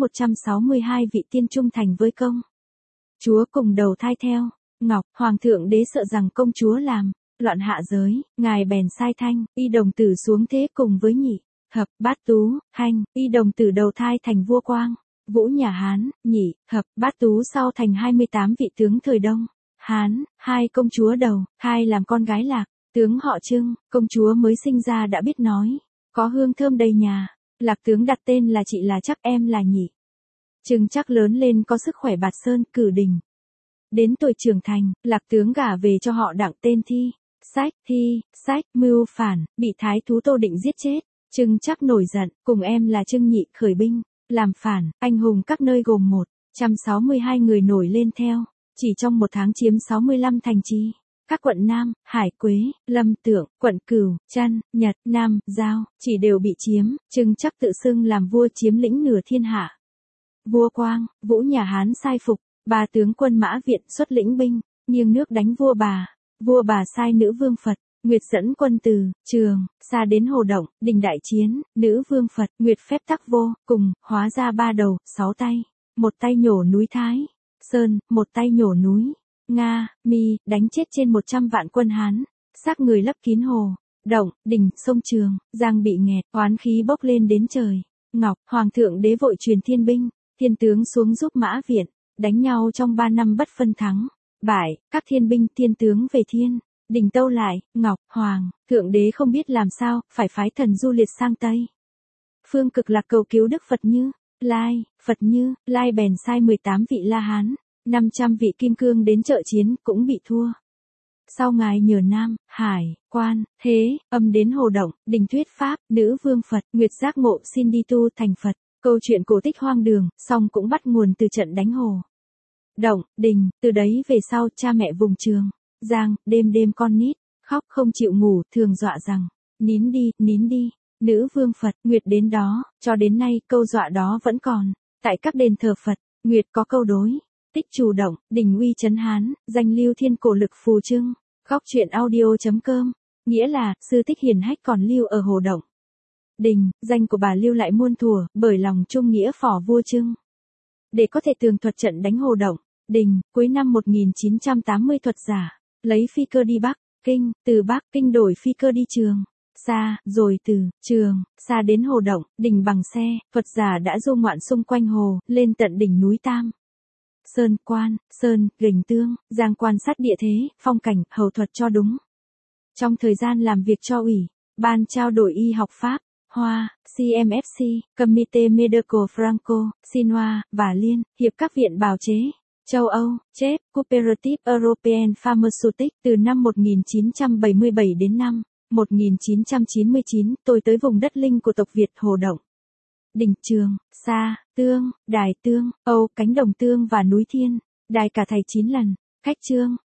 162 vị tiên trung thành với công chúa cùng đầu thai theo. Ngọc, Hoàng thượng đế sợ rằng công chúa làm loạn hạ giới, ngài bèn sai Thanh, Y đồng tử xuống thế cùng với Nhị, Thập, Bát Tú, Thanh, Y đồng tử đầu thai thành vua Quang, Vũ nhà Hán, Nhị, Thập, Bát Tú sau thành 28 vị tướng thời Đông Hán, 2 công chúa đầu thai làm con gái Lạc, tướng họ Trưng, công chúa mới sinh ra đã biết nói, có hương thơm đầy nhà. Lạc tướng đặt tên là chị, là chắc em là Nhị. Trưng chắc lớn lên có sức khỏe bạt sơn, cử đình. Đến tuổi trưởng thành, Lạc tướng gả về cho họ Đặng tên Sách, mưu phản, bị thái thú Tô Định giết chết. Trưng chắc nổi giận, cùng em là Trưng Nhị khởi binh, làm phản, anh hùng các nơi gồm 162 người nổi lên theo. Chỉ trong 1 tháng chiếm 65 thành trì. Các quận Nam, Hải Quế, Lâm Tượng, quận Cửu, Trăn, Nhật, Nam, Giao, chỉ đều bị chiếm. Trưng chắc tự xưng làm vua chiếm lĩnh nửa thiên hạ. Vua Quang, Vũ nhà Hán sai phục, 3 tướng quân Mã Viện xuất lĩnh binh, nghiêng nước đánh vua Bà. Vua Bà sai nữ vương Phật, Nguyệt dẫn quân từ Trường Sa đến Hồ Động, Đình đại chiến, nữ vương Phật, Nguyệt phép tắc vô, cùng, hóa ra 3 đầu, 6 tay. 1 tay nhổ núi Thái Sơn, 1 tay nhổ núi Nga, Mi, đánh chết trên 100 vạn quân Hán, xác người lấp kín Hồ Động, Đình, sông Trường Giang bị nghẹt, oán khí bốc lên đến trời. Ngọc, Hoàng thượng đế vội truyền thiên binh, thiên tướng xuống giúp Mã Viện, đánh nhau trong 3 năm bất phân thắng bại, các thiên binh thiên tướng về Thiên Đình tâu lại. Ngọc, Hoàng thượng đế không biết làm sao, phải phái thần du liệt sang Tây Phương Cực Lạc cầu cứu Đức Phật Như Lai. Phật Như Lai bèn sai 18 vị La Hán, 500 vị Kim Cương đến trợ chiến, cũng bị thua. Sau ngài nhờ Nam, Hải, Quan, Thế, Âm đến Hồ Động, Đình thuyết pháp, nữ vương Phật, Nguyệt giác ngộ xin đi tu thành Phật. Câu chuyện cổ tích hoang đường, song cũng bắt nguồn từ trận đánh Hồ Động, Đình. Từ đấy về sau, cha mẹ vùng Trường Giang, đêm đêm con nít khóc không chịu ngủ, thường dọa rằng, nín đi. Nữ vương Phật, Nguyệt đến đó, cho đến nay, câu dọa đó vẫn còn. Tại các đền thờ Phật, Nguyệt có câu đối, tích chủ động, Đình uy trấn Hán, danh lưu thiên cổ lực phù trưng. Góc truyện audio.com. Nghĩa là, sư tích hiển hách còn lưu ở Hồ Động, Đình, danh của bà lưu lại muôn thuở, bởi lòng trung nghĩa phò vua Trưng. Để có thể tường thuật trận đánh Hồ Động, Đình, cuối năm 1980 thuật giả, lấy phi cơ đi Bắc Kinh, từ Bắc Kinh đổi phi cơ đi Trường Sa, rồi từ Trường Sa đến Hồ Động, Đình bằng xe. Thuật giả đã du ngoạn xung quanh hồ, lên tận đỉnh núi Tam Sơn, Quan Sơn, Gành Tương, Giang quan sát địa thế, phong cảnh, hầu thuật cho đúng. Trong thời gian làm việc cho Ủy ban trao đổi y học Pháp, Hoa, CMFC, Comité Medical Franco, Sinoa, và Liên hiệp các viện bào chế châu Âu, CHEP, Cooperative European Pharmaceutic. Từ năm 1977 đến năm 1999, tôi tới vùng đất linh của tộc Việt Hồ Động, Đình, Trường Sa, Tương, Đài Tương, Âu, cánh đồng Tương và núi Thiên Đài cả thảy 9 lần. Khách trương,